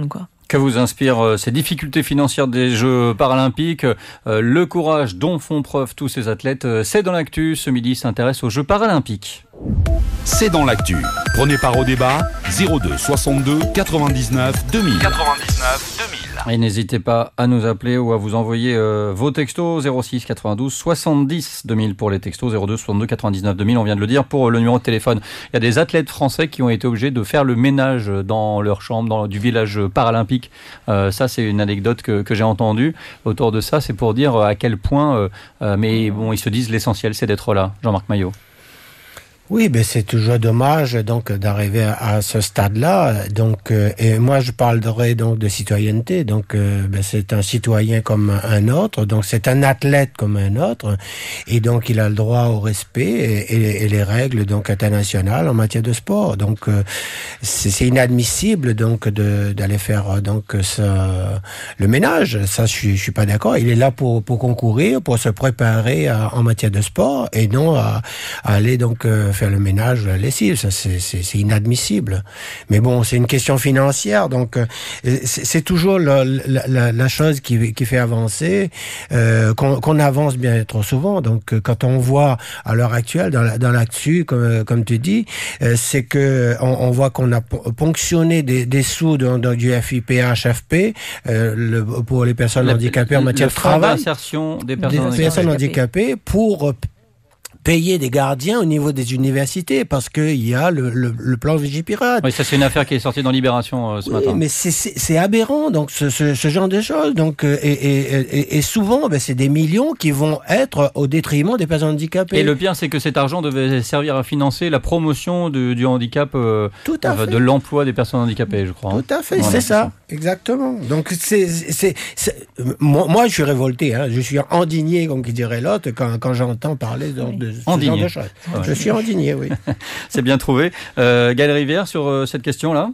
Que vous inspirent euh, ces difficultés financières des Jeux paralympiques, euh, le courage dont font preuve tous ces athlètes, euh, c'est dans l'actu. Ce midi s'intéresse aux Jeux paralympiques. C'est dans l'actu. Prenez part au débat zéro deux soixante-deux quatre-vingt-dix-neuf deux mille. quatre-vingt-dix-neuf deux mille. Et n'hésitez pas à nous appeler ou à vous envoyer euh, vos textos zéro six quatre-vingt-douze soixante-dix deux mille pour les textos, zéro deux soixante-deux quatre-vingt-dix-neuf deux mille, on vient de le dire. Pour le numéro de téléphone, il y a des athlètes français qui ont été obligés de faire le ménage dans leur chambre, dans du village paralympique. Euh, ça, c'est une anecdote que, que j'ai entendue autour de ça. C'est pour dire à quel point, euh, euh, mais bon, ils se disent l'essentiel, c'est d'être là. Jean-Marc Maillot. Oui, ben c'est toujours dommage donc d'arriver à ce stade-là. Donc, euh, et moi je parlerai donc de citoyenneté. Donc, euh, ben, c'est un citoyen comme un autre. Donc, c'est un athlète comme un autre. Et donc, il a le droit au respect et, et, et les règles donc internationales en matière de sport. Donc, euh, c'est, c'est inadmissible donc de d'aller faire donc ça, le ménage. Ça, je suis je suis pas d'accord. Il est là pour pour concourir, pour se préparer à, en matière de sport et non à, à aller donc euh, faire le ménage, la lessive, ça c'est, c'est, c'est inadmissible. Mais bon, c'est une question financière, donc euh, c'est, c'est toujours la, la, la chose qui, qui fait avancer, euh, qu'on, qu'on avance bien trop souvent. Donc quand on voit à l'heure actuelle dans, la, dans l'actu, comme, comme tu dis, euh, c'est que on, on voit qu'on a ponctionné des, des sous de, de, du F I P H F P euh, le, pour les personnes le, handicapées en matière de travail, d'insertion des personnes, des personnes handicapées pour payer des gardiens au niveau des universités parce qu'il y a le, le, le plan Vigipirate. Oui, ça c'est une affaire qui est sortie dans Libération euh, ce oui, matin. Mais c'est, c'est, c'est aberrant, donc ce, ce, ce genre de choses. Donc, euh, et, et, et, et souvent, ben, c'est des millions qui vont être au détriment des personnes handicapées. Et le pire, c'est que cet argent devait servir à financer la promotion de, du handicap, euh, Tout à euh, fait. de l'emploi des personnes handicapées, je crois. Tout à fait, voilà, c'est, c'est ça. ça, exactement. Donc, c'est, c'est, c'est moi, moi, je suis révolté, hein. Je suis indigné, comme qui dirait l'autre, quand, quand j'entends parler de, de ce Indigné. genre de choses. Ouais. Je suis indigné, oui. C'est bien trouvé. Euh, Gaël Rivière, sur euh, cette question-là.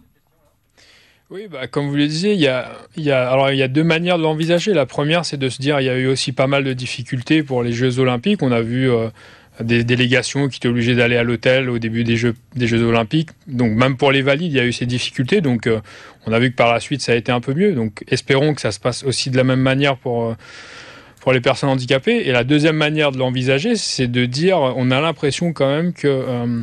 Oui, bah, comme vous le disiez, il y a, il y a, alors, il y a deux manières de l'envisager. La première, c'est de se dire qu'il y a eu aussi pas mal de difficultés pour les Jeux Olympiques. On a vu euh, des délégations qui étaient obligées d'aller à l'hôtel au début des Jeux, des Jeux Olympiques. Donc même pour les valides, il y a eu ces difficultés. Donc euh, on a vu que par la suite, ça a été un peu mieux. Donc espérons que ça se passe aussi de la même manière pour... Euh, pour les personnes handicapées. Et la deuxième manière de l'envisager, c'est de dire, on a l'impression quand même que euh,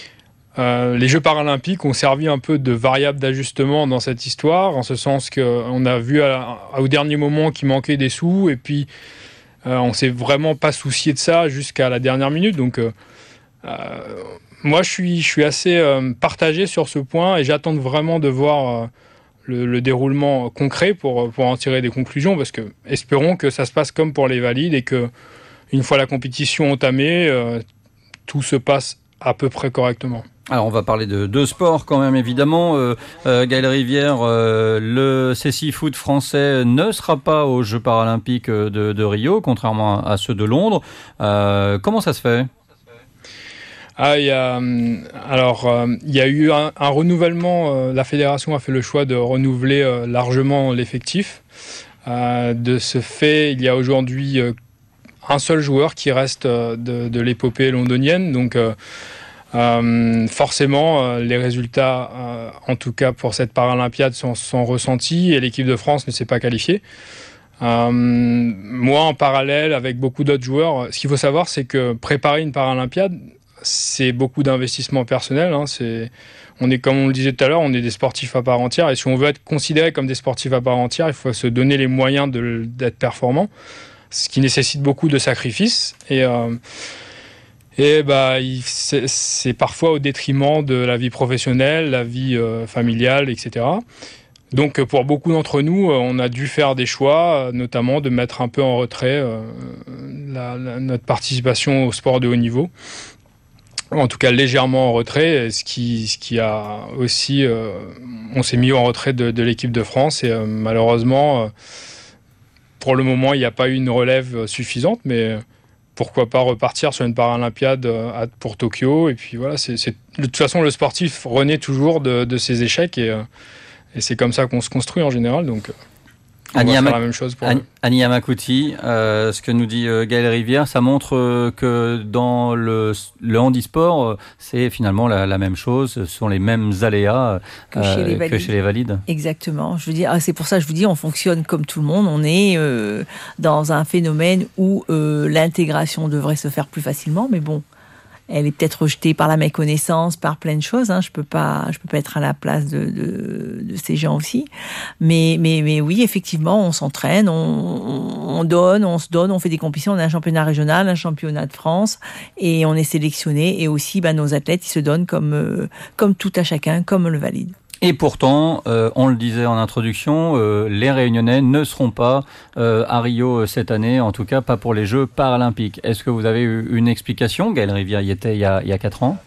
euh, les Jeux paralympiques ont servi un peu de variable d'ajustement dans cette histoire, en ce sens qu'on a vu à, à, au dernier moment qu'il manquait des sous, et puis euh, on s'est vraiment pas soucié de ça jusqu'à la dernière minute. Donc euh, euh, moi, je suis, je suis assez euh, partagé sur ce point, et j'attends vraiment de voir... Euh, Le, le déroulement concret pour, pour en tirer des conclusions, parce que espérons que ça se passe comme pour les valides et que une fois la compétition entamée, euh, tout se passe à peu près correctement. Alors on va parler de, de sport quand même évidemment. Euh, euh, Gaël Rivière, euh, le cécifoot français ne sera pas aux Jeux paralympiques de, de Rio, contrairement à, à ceux de Londres. Euh, comment ça se fait ? Ah, il y a, alors, euh, il y a eu un, un renouvellement. Euh, la fédération a fait le choix de renouveler euh, largement l'effectif. Euh, de ce fait, il y a aujourd'hui euh, un seul joueur qui reste euh, de, de l'épopée londonienne. Donc, euh, euh, forcément, euh, les résultats, euh, en tout cas pour cette Paralympiade, sont, sont ressentis et l'équipe de France ne s'est pas qualifiée. Euh, moi, en parallèle, avec beaucoup d'autres joueurs, ce qu'il faut savoir, c'est que préparer une Paralympiade, c'est beaucoup d'investissement personnel. Hein. C'est, on est, comme on le disait tout à l'heure, on est des sportifs à part entière. Et si on veut être considéré comme des sportifs à part entière, il faut se donner les moyens de, d'être performant, ce qui nécessite beaucoup de sacrifices. Et, euh, et bah, il, c'est, c'est parfois au détriment de la vie professionnelle, la vie euh, familiale, et cetera. Donc pour beaucoup d'entre nous, on a dû faire des choix, notamment de mettre un peu en retrait euh, la, la, notre participation au sport de haut niveau. En tout cas légèrement en retrait, ce qui, ce qui a aussi... Euh, on s'est mis en retrait de, de l'équipe de France et euh, malheureusement, euh, pour le moment, il n'y a pas eu une relève suffisante, mais pourquoi pas repartir sur une Paralympiade à, pour Tokyo. Et puis voilà, c'est, c'est, de toute façon, le sportif renaît toujours de, de ses échecs et, euh, et c'est comme ça qu'on se construit en général. Donc, On Annie va Ama- faire la même chose pour Annie, Annie Yamakouti, euh, ce que nous dit euh, Gaël Rivière, ça montre euh, que dans le, le handisport, euh, c'est finalement la, la même chose, ce sont les mêmes aléas que, euh, chez, les valides. que chez les valides. Exactement. Je veux dire, c'est pour ça que je vous dis, on fonctionne comme tout le monde. On est euh, dans un phénomène où euh, l'intégration devrait se faire plus facilement, mais bon. Elle est peut-être rejetée par la méconnaissance, par plein de choses. Hein. Je peux pas, je peux pas être à la place de, de, de ces gens aussi. Mais, mais, mais oui, effectivement, on s'entraîne, on, on donne, on se donne, on fait des compétitions. On a un championnat régional, un championnat de France, et on est sélectionné. Et aussi, bah, nos athlètes, ils se donnent comme, euh, comme tout à chacun, comme le valide. Et pourtant, euh, on le disait en introduction, euh, les Réunionnais ne seront pas euh, à Rio cette année, en tout cas pas pour les Jeux paralympiques. Est-ce que vous avez eu une explication? Gaël Rivière y était il y a, il y a quatre ans.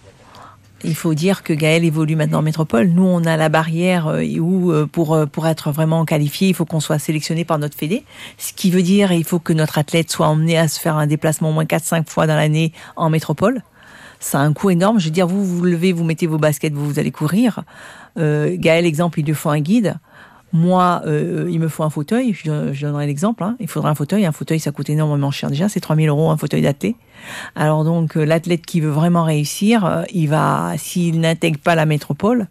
Il faut dire que Gaël évolue maintenant en métropole. Nous, on a la barrière où, pour, pour être vraiment qualifié, il faut qu'on soit sélectionné par notre fédé. Ce qui veut dire qu'il faut que notre athlète soit emmené à se faire un déplacement au moins quatre cinq fois dans l'année en métropole. Ça a un coût énorme. Je veux dire, vous vous levez, vous mettez vos baskets, vous, vous allez courir. Euh, Gaël, exemple, il lui faut un guide. Moi, euh, il me faut un fauteuil. Je, je donnerai l'exemple. Hein. Il faudra un fauteuil. Un fauteuil, ça coûte énormément cher déjà. C'est trois mille euros un fauteuil d'athlète. Alors donc, euh, l'athlète qui veut vraiment réussir, euh, il va, s'il n'intègre pas la métropole,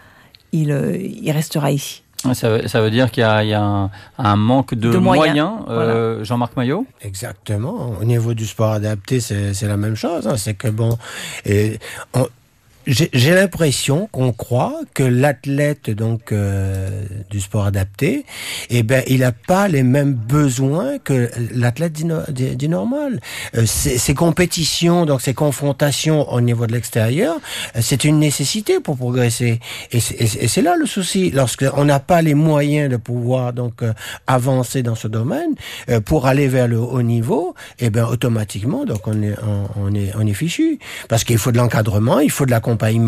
il, euh, il restera ici. Ça veut, ça veut dire qu'il y a, il y a un, un manque de, de moyens. moyens. Euh, voilà. Jean-Marc Maillot. Exactement. Au niveau du sport adapté, c'est, c'est la même chose. Hein. C'est que bon, et on, J'ai, j'ai l'impression qu'on croit que l'athlète donc euh, du sport adapté, eh ben il a pas les mêmes besoins que l'athlète dit, dit, dit normal. Euh, ces, ces compétitions, donc ces confrontations au niveau de l'extérieur, euh, c'est une nécessité pour progresser. Et c'est, et, et c'est là le souci. Lorsqu'on n'a pas les moyens de pouvoir donc euh, avancer dans ce domaine euh, pour aller vers le haut niveau, eh ben automatiquement donc on est on, on est on est fichu parce qu'il faut de l'encadrement, il faut de la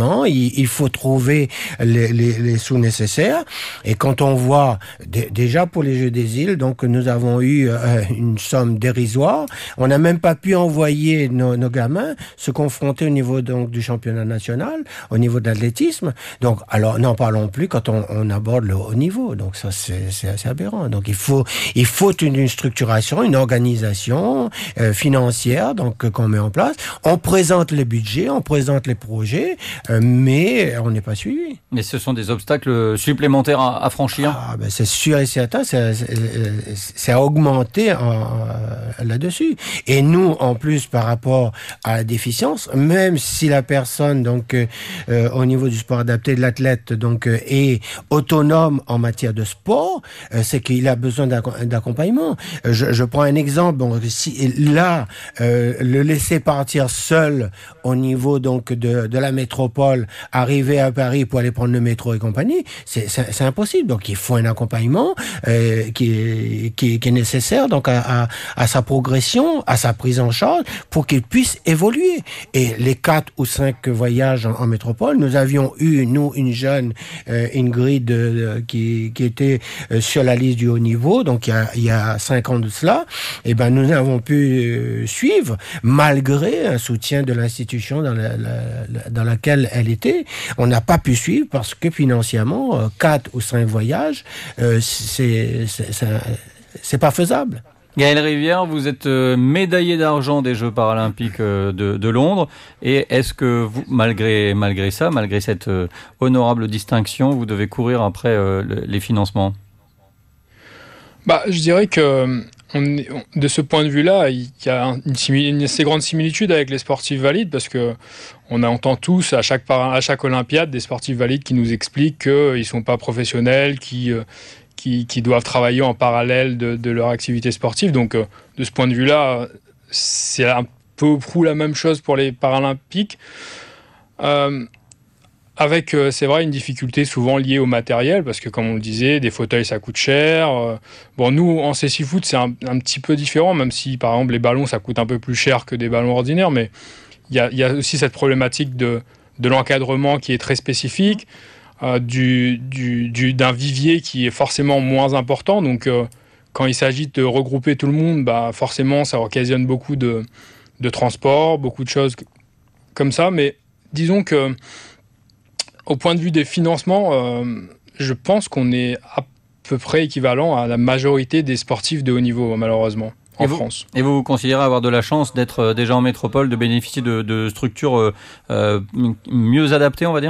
Il, il faut trouver les, les, les sous nécessaires. Et quand on voit, d- déjà pour les Jeux des îles, donc nous avons eu euh, une somme dérisoire. On n'a même pas pu envoyer nos, nos gamins se confronter au niveau donc du championnat national, au niveau de l'athlétisme. Donc, alors n'en parlons plus quand on, on aborde le haut niveau. Donc ça, c'est, c'est assez aberrant. Donc il faut, il faut une, une structuration, une organisation euh, financière donc euh, qu'on met en place. On présente les budgets, on présente les projets. Euh, mais on n'est pas suivi. Mais ce sont des obstacles supplémentaires à, à franchir. Ah, ben c'est sûr et certain, c'est, c'est, c'est à augmenter en, là-dessus. Et nous, en plus, par rapport à la déficience, même si la personne, donc, euh, au niveau du sport adapté de l'athlète, donc, euh, est autonome en matière de sport, euh, c'est qu'il a besoin d'accompagnement. Je, je prends un exemple. Bon, si, là, euh, le laisser partir seul au niveau donc de, de la métropole, arriver à Paris pour aller prendre le métro et compagnie, c'est, c'est, c'est impossible. Donc il faut un accompagnement euh, qui, qui, qui est nécessaire donc à, à, à sa progression, à sa prise en charge pour qu'il puisse évoluer. Et les quatre ou cinq voyages en, en métropole, nous avions eu, nous, une jeune euh, Ingrid euh, qui, qui était euh, sur la liste du haut niveau, donc il y a, il y a cinq ans de cela, et ben nous avons pu euh, suivre malgré un soutien de l'institution dans la, la, la dans laquelle elle était. On n'a pas pu suivre parce que financièrement, euh, quatre ou cinq voyages, euh, c'est, c'est, c'est, c'est pas faisable. Gaël Rivière, vous êtes médaillé d'argent des Jeux paralympiques de, de Londres. Et est-ce que vous, malgré, malgré ça, malgré cette euh, honorable distinction, vous devez courir après euh, les financements? Bah, je dirais que on est, on, de ce point de vue-là, il y a une, une assez grande similitude avec les sportifs valides parce que on entend tous à chaque, à chaque Olympiade des sportifs valides qui nous expliquent qu'ils ne sont pas professionnels, qui, qui, qui doivent travailler en parallèle de, de leur activité sportive. Donc, de ce point de vue-là, c'est un peu ou prou la même chose pour les Paralympiques. Euh, Avec, euh, c'est vrai, une difficulté souvent liée au matériel, parce que, comme on le disait, des fauteuils, ça coûte cher. Euh, bon, nous, en cécifoot, c'est un, un petit peu différent, même si, par exemple, les ballons, ça coûte un peu plus cher que des ballons ordinaires, mais il y a, y a aussi cette problématique de, de l'encadrement qui est très spécifique, euh, du, du, du, d'un vivier qui est forcément moins important. Donc, euh, quand il s'agit de regrouper tout le monde, bah, forcément, ça occasionne beaucoup de, de transport, beaucoup de choses comme ça. Mais disons que au point de vue des financements, euh, je pense qu'on est à peu près équivalent à la majorité des sportifs de haut niveau, malheureusement, en et vous, France. Et vous considérez avoir de la chance d'être déjà en métropole, de bénéficier de, de structures euh, euh, mieux adaptées, on va dire ?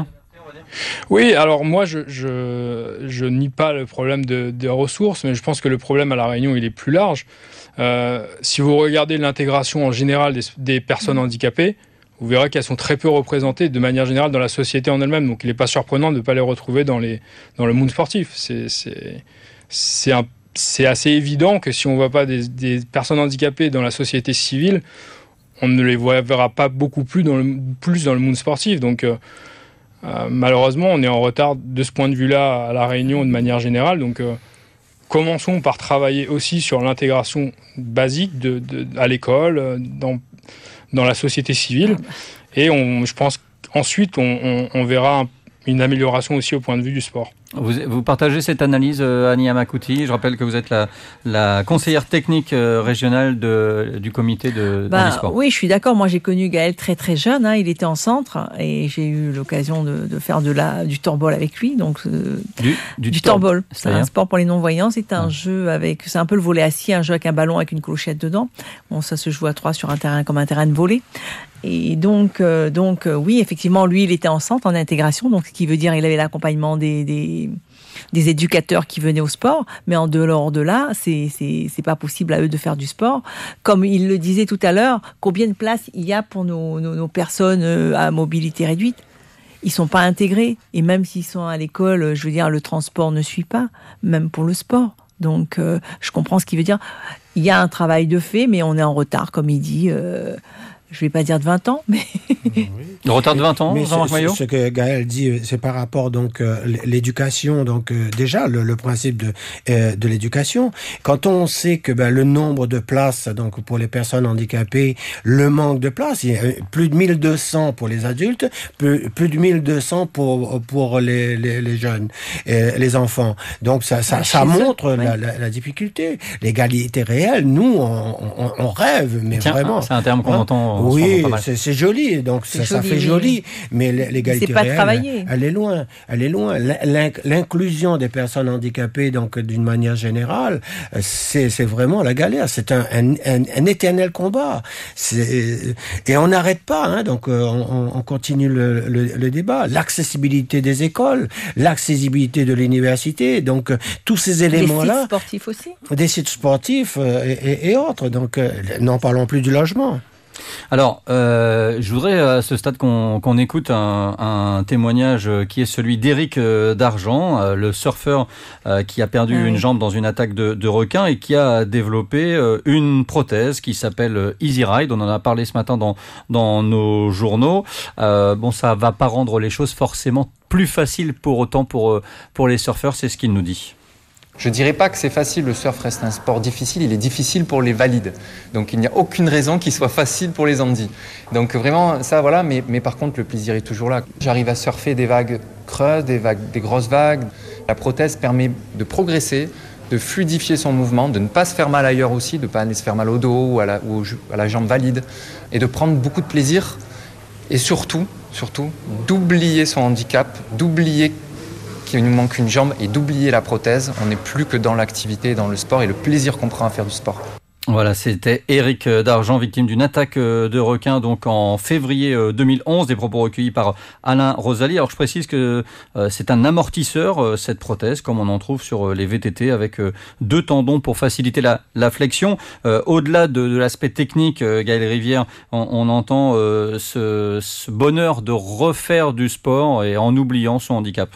Oui, alors moi, je, je, je nie pas le problème de, de ressources, mais je pense que le problème à La Réunion, il est plus large. Euh, si vous regardez l'intégration en général des, des personnes handicapées, vous verrez qu'elles sont très peu représentées de manière générale dans la société en elle-même. Donc il n'est pas surprenant de ne pas les retrouver dans, les, dans le monde sportif. C'est, c'est, c'est, un, c'est assez évident que si on ne voit pas des, des personnes handicapées dans la société civile, on ne les voit, verra pas beaucoup plus dans le, plus dans le monde sportif. Donc euh, Euh, malheureusement, on est en retard de ce point de vue-là à La Réunion de manière générale. Donc, euh, commençons par travailler aussi sur l'intégration basique de, de, à l'école, euh, dans, dans la société civile. Et on, je pense qu'ensuite, on, on, on verra un, une amélioration aussi au point de vue du sport. Vous, vous partagez cette analyse, euh, Annie Amakouti. Je rappelle que vous êtes la, la conseillère technique euh, régionale de, du comité de bah, handisport. Oui, je suis d'accord. Moi, j'ai connu Gaël très très jeune. Hein. Il était en centre et j'ai eu l'occasion de, de faire de la, du torbol avec lui. Donc, euh, du du, du tor- torbol. C'est un sport pour les non-voyants. C'est un ouais. jeu avec... C'est un peu le volley assis, un jeu avec un ballon avec une clochette dedans. Bon, ça se joue à trois sur un terrain comme un terrain de volley. Et donc, euh, donc euh, oui, effectivement, lui, il était en centre, en intégration. Donc, ce qui veut dire il avait l'accompagnement des... des des éducateurs qui venaient au sport, mais en dehors de là, c'est, c'est, c'est pas possible à eux de faire du sport. Comme il le disait tout à l'heure, combien de places il y a pour nos, nos, nos personnes à mobilité réduite ? Ils sont pas intégrés. Et même s'ils sont à l'école, je veux dire, le transport ne suit pas, même pour le sport. Donc, euh, je comprends ce qu'il veut dire. Il y a un travail de fait, mais on est en retard, comme il dit. Euh, je vais pas dire de vingt ans, mais... Oui. Le retard de vingt ans, mais Jean-Marc Maillot ? Ce que Gaël dit, c'est par rapport donc euh, l'éducation, donc euh, déjà le, le principe de euh, de l'éducation. Quand on sait que ben, le nombre de places donc pour les personnes handicapées, le manque de places, il y a plus de mille deux cents pour les adultes, plus, plus de mille deux cents pour pour les les, les jeunes, euh, les enfants. Donc ça ça, ah, ça montre ça, la, ouais. la, la difficulté, l'égalité réelle. Nous on, on, on rêve, mais Tiens, vraiment. C'est un terme qu'on hein? entend. Oui, c'est, c'est joli, donc ça, joli, ça fait joli, mais l'égalité pas réelle, travailler. elle est loin, elle est loin. L'inclusion des personnes handicapées, donc d'une manière générale, c'est, c'est vraiment la galère. C'est un, un, un, un éternel combat. C'est, et on n'arrête pas, hein, donc on, on continue le, le, le débat. L'accessibilité des écoles, l'accessibilité de l'université, donc tous ces éléments-là. Des sites sportifs aussi. Des sites sportifs et, et, et autres. Donc, n'en parlons plus du logement. Alors, euh, je voudrais à ce stade qu'on, qu'on écoute un, un témoignage qui est celui d'Éric Dargent, euh, le surfeur euh, qui a perdu mmh. une jambe dans une attaque de, de requin et qui a développé euh, une prothèse qui s'appelle Easy Ride. On en a parlé ce matin dans, dans nos journaux. Euh, bon, ça va pas rendre les choses forcément plus faciles pour autant pour, pour les surfeurs, c'est ce qu'il nous dit. Je ne dirais pas que c'est facile, le surf reste un sport difficile, il est difficile pour les valides. Donc il n'y a aucune raison qu'il soit facile pour les handis. Donc vraiment, ça voilà, mais, mais par contre le plaisir est toujours là. J'arrive à surfer des vagues creuses, des, vagues, des grosses vagues. La prothèse permet de progresser, de fluidifier son mouvement, de ne pas se faire mal ailleurs aussi, de ne pas aller se faire mal au dos ou à la, ou à la jambe valide, et de prendre beaucoup de plaisir, et surtout, surtout, d'oublier son handicap, d'oublier qu'il nous manque une jambe et d'oublier la prothèse. On n'est plus que dans l'activité, dans le sport et le plaisir qu'on prend à faire du sport. Voilà, c'était Éric Dargent, victime d'une attaque de requin donc en février deux mille onze, des propos recueillis par Alain Rosalie. Alors je précise que euh, c'est un amortisseur, euh, cette prothèse, comme on en trouve sur les V T T, avec euh, deux tendons pour faciliter la, la flexion. Euh, au-delà de, de l'aspect technique, euh, Gaël Rivière, on, on entend euh, ce, ce bonheur de refaire du sport et en oubliant son handicap.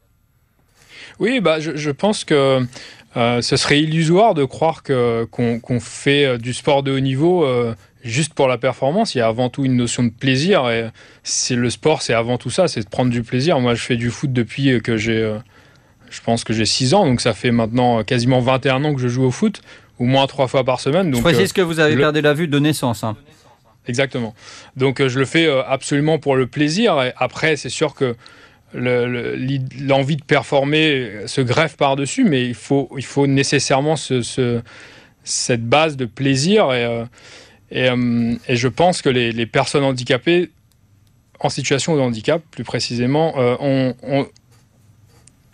Oui, bah, je, je pense que euh, ce serait illusoire de croire que, qu'on, qu'on fait du sport de haut niveau euh, juste pour la performance. Il y a avant tout une notion de plaisir. Et c'est, le sport, c'est avant tout ça, c'est de prendre du plaisir. Moi, je fais du foot depuis que j'ai, euh, je pense que j'ai six ans. Donc ça fait maintenant quasiment vingt et un ans que je joue au foot, au moins trois fois par semaine. Donc, je précise euh, que vous avez le... perdu la vue de naissance. Hein. Exactement. Donc euh, je le fais euh, absolument pour le plaisir. Et après, c'est sûr que Le, le, l'envie de performer se greffe par-dessus, mais il faut, il faut nécessairement ce, ce, cette base de plaisir. Et, euh, et, euh, et je pense que les, les personnes handicapées, en situation de handicap plus précisément, euh, ont, ont,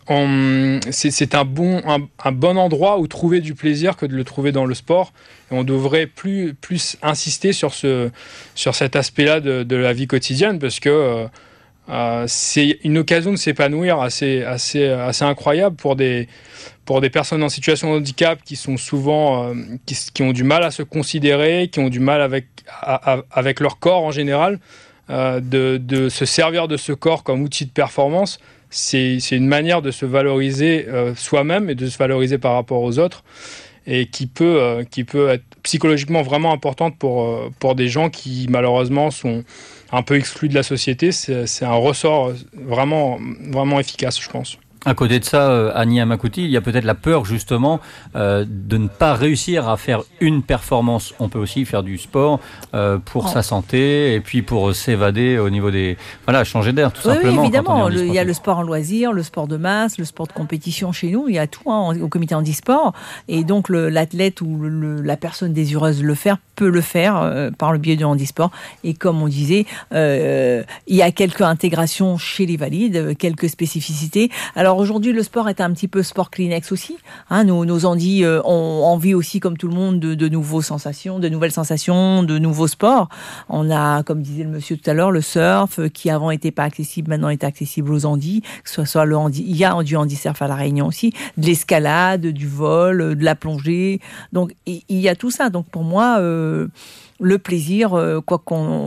on, c'est, c'est un, bon, un, un bon endroit où trouver du plaisir que de le trouver dans le sport. Et on devrait plus, plus insister sur, ce, sur cet aspect-là de, de la vie quotidienne parce que euh, euh, c'est une occasion de s'épanouir assez, assez, assez incroyable pour des, pour des personnes en situation de handicap qui sont souvent euh, qui, qui ont du mal à se considérer, qui ont du mal avec, à, à, avec leur corps en général. Euh, de, de se servir de ce corps comme outil de performance, c'est, c'est une manière de se valoriser euh, soi-même et de se valoriser par rapport aux autres et qui peut, euh, qui peut être psychologiquement vraiment importante pour, euh, pour des gens qui malheureusement sont un peu exclus de la société. C'est, c'est un ressort vraiment, vraiment efficace, je pense. À côté de ça, euh, Annie Amakouti, il y a peut-être la peur justement euh, de ne pas réussir à faire une performance. On peut aussi faire du sport euh, pour oh. sa santé et puis pour s'évader au niveau des... Voilà, changer d'air tout oui, simplement. Oui, évidemment. Le, il y a le sport en loisir, le sport de masse, le sport de compétition chez nous. Il y a tout hein, au comité handisport. Et donc le, l'athlète ou le, la personne désireuse de le faire peut le faire euh, par le biais du handisport. Et comme on disait, euh, il y a quelques intégrations chez les valides, quelques spécificités. Alors aujourd'hui, le sport est un petit peu sport Kleenex aussi. Hein, nos, nos Andis euh, ont envie aussi, comme tout le monde, de, de nouveaux sensations, de nouvelles sensations, de nouveaux sports. On a, comme disait le monsieur tout à l'heure, le surf qui avant n'était pas accessible, maintenant est accessible aux Andis. Que ce soit le handi, il y a du handi-surf à La Réunion aussi, de l'escalade, du vol, de la plongée. Donc il y a tout ça. Donc pour moi, euh, le plaisir, euh, quoi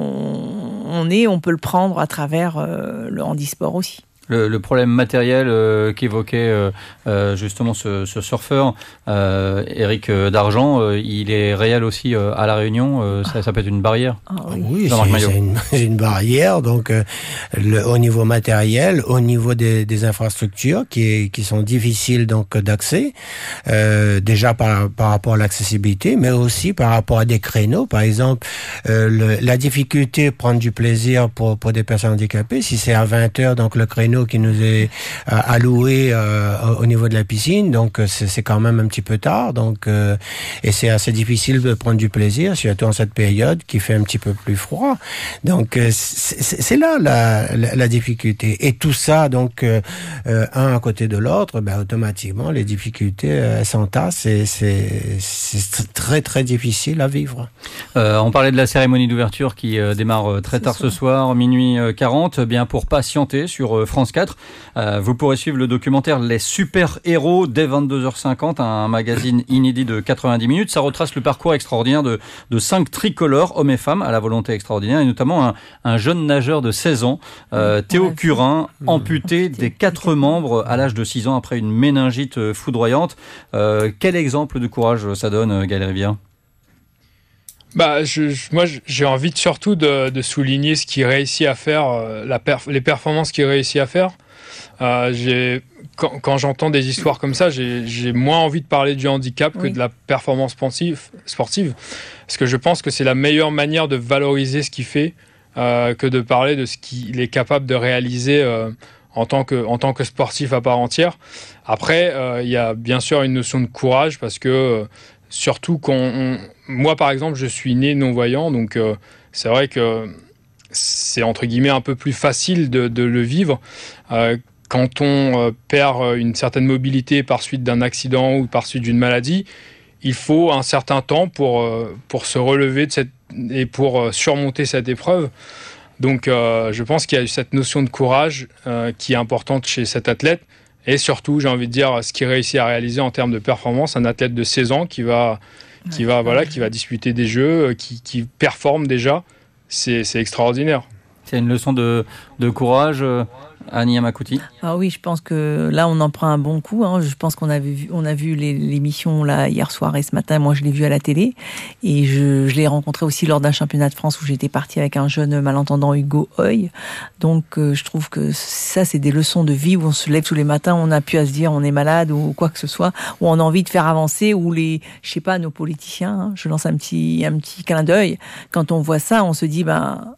qu'on on ait, on peut le prendre à travers euh, le handisport aussi. Le, le problème matériel euh, qu'évoquait euh, euh, justement ce, ce surfeur, euh, Éric Dargent, euh, il est réel aussi euh, à La Réunion. Euh, ça, ça peut être une barrière. Ah, oui, oui c'est, c'est, une, c'est une barrière. Donc, euh, le, au niveau matériel, au niveau des, des infrastructures qui, qui sont difficiles donc d'accès, euh, déjà par, par rapport à l'accessibilité, mais aussi par rapport à des créneaux. Par exemple, euh, le, la difficulté de prendre du plaisir pour, pour des personnes handicapées, si c'est à vingt heures, donc le créneau qui nous est euh, alloué euh, au niveau de la piscine, donc c'est, c'est quand même un petit peu tard, donc euh, et c'est assez difficile de prendre du plaisir, surtout en cette période qui fait un petit peu plus froid. Donc c'est, c'est, c'est là la, la, la difficulté. Et tout ça, donc euh, un à côté de l'autre, ben automatiquement les difficultés euh, s'entassent et c'est, c'est très très difficile à vivre. Euh, on parlait de la cérémonie d'ouverture qui euh, démarre très tard ce soir, minuit quarante. Bien pour patienter sur euh, France quatre. Euh, vous pourrez suivre le documentaire Les Super-Héros dès vingt-deux heures cinquante, un magazine inédit de quatre-vingt-dix minutes. Ça retrace le parcours extraordinaire de, de cinq tricolores, hommes et femmes, à la volonté extraordinaire, et notamment un, un jeune nageur de seize ans, euh, Théo Curin, amputé des quatre membres à l'âge de six ans après une méningite foudroyante. Euh, quel exemple de courage ça donne, Gaël Rivière ? Bah, je, je, moi, j'ai envie de, surtout de, de souligner ce qu'il réussit à faire, euh, la perf- les performances qu'il réussit à faire. Euh, j'ai, quand, quand j'entends des histoires comme ça, j'ai, j'ai moins envie de parler du handicap oui. que de la performance sportive, sportive, parce que je pense que c'est la meilleure manière de valoriser ce qu'il fait euh, que de parler de ce qu'il est capable de réaliser euh, en tant que, en tant que sportif à part entière. Après, euh, il y a bien sûr une notion de courage, parce que euh, surtout quand on, moi par exemple je suis né non-voyant, donc euh, c'est vrai que c'est entre guillemets un peu plus facile de, de le vivre euh, quand on euh, perd une certaine mobilité par suite d'un accident ou par suite d'une maladie. Il faut un certain temps pour, euh, pour se relever de cette, et pour euh, surmonter cette épreuve. Donc euh, je pense qu'il y a cette notion de courage euh, qui est importante chez cet athlète. Et surtout, j'ai envie de dire, ce qu'il réussit à réaliser en termes de performance, un athlète de seize ans qui va, qui va, voilà, qui va disputer des jeux, qui, qui performe déjà, c'est, c'est extraordinaire. C'est une leçon de, de courage, Annie Amakouti. Ah oui, je pense que là, on en prend un bon coup. Hein. Je pense qu'on avait vu, on a vu les, l'émission là hier soir et ce matin. Moi, je l'ai vu à la télé et je, je l'ai rencontré aussi lors d'un championnat de France où j'étais partie avec un jeune malentendant, Hugo Hoy. Donc, euh, je trouve que ça, c'est des leçons de vie où on se lève tous les matins, on a pu à se dire on est malade ou quoi que ce soit, où on a envie de faire avancer, ou les, je sais pas, nos politiciens. Hein, je lance un petit, un petit clin d'œil. Quand on voit ça, on se dit ben.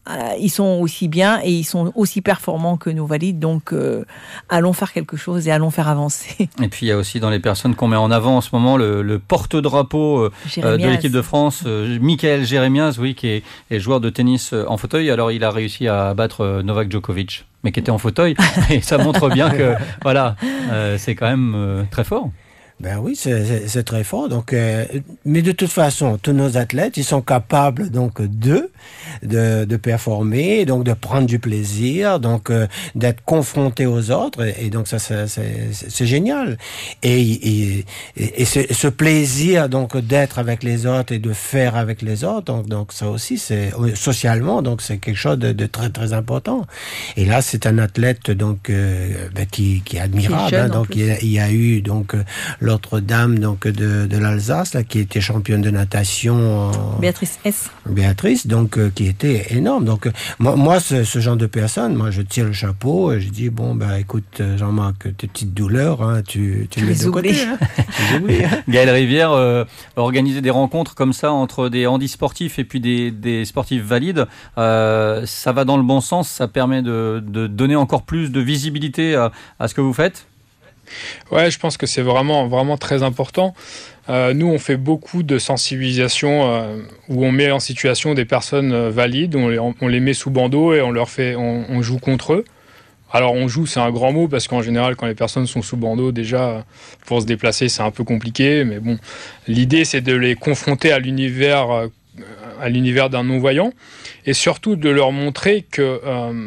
euh, ils sont aussi bien et ils sont aussi performants que nos valides. Donc, euh, allons faire quelque chose et allons faire avancer. Et puis, il y a aussi dans les personnes qu'on met en avant en ce moment le, le porte-drapeau euh, de l'équipe de France, euh, Michael Jérémiaz, oui, qui est, est joueur de tennis en fauteuil. Alors, il a réussi à battre Novak Djokovic, mais qui était en fauteuil. Et ça montre bien que, voilà, euh, c'est quand même euh, très fort. Ben oui, c'est, c'est, c'est très fort. Donc, euh, mais de toute façon, tous nos athlètes, ils sont capables donc de de, de performer, donc de prendre du plaisir, donc euh, d'être confrontés aux autres. Et, et donc ça, c'est, c'est, c'est génial. Et, et, et, et ce, ce plaisir donc d'être avec les autres et de faire avec les autres, donc, donc ça aussi, c'est socialement, donc c'est quelque chose de, de très très important. Et là, c'est un athlète donc euh, ben, qui, qui est admirable. Jeune, hein, donc il y, a, il y a eu donc l'autre dame donc de, de l'Alsace là qui était championne de natation, en... Béatrice S. Béatrice, donc euh, qui était énorme. Donc euh, moi, moi ce, ce genre de personne, moi je tire le chapeau et je dis bon ben écoute Jean-Marc, tes petites douleurs, hein, tu tu les mets de côté. Hein. hein. Gaël Rivière, euh, organiser des rencontres comme ça entre des handisportifs et puis des, des sportifs valides, euh, ça va dans le bon sens. Ça permet de, de donner encore plus de visibilité à, à ce que vous faites. Ouais, je pense que c'est vraiment, vraiment très important. Euh, nous, on fait beaucoup de sensibilisation euh, où on met en situation des personnes euh, valides, on les, on les met sous bandeau et on leur fait, on, on joue contre eux. Alors on joue, c'est un grand mot parce qu'en général, quand les personnes sont sous bandeau, déjà pour se déplacer, c'est un peu compliqué. Mais bon, l'idée, c'est de les confronter à l'univers, euh, à l'univers d'un non-voyant et surtout de leur montrer que euh,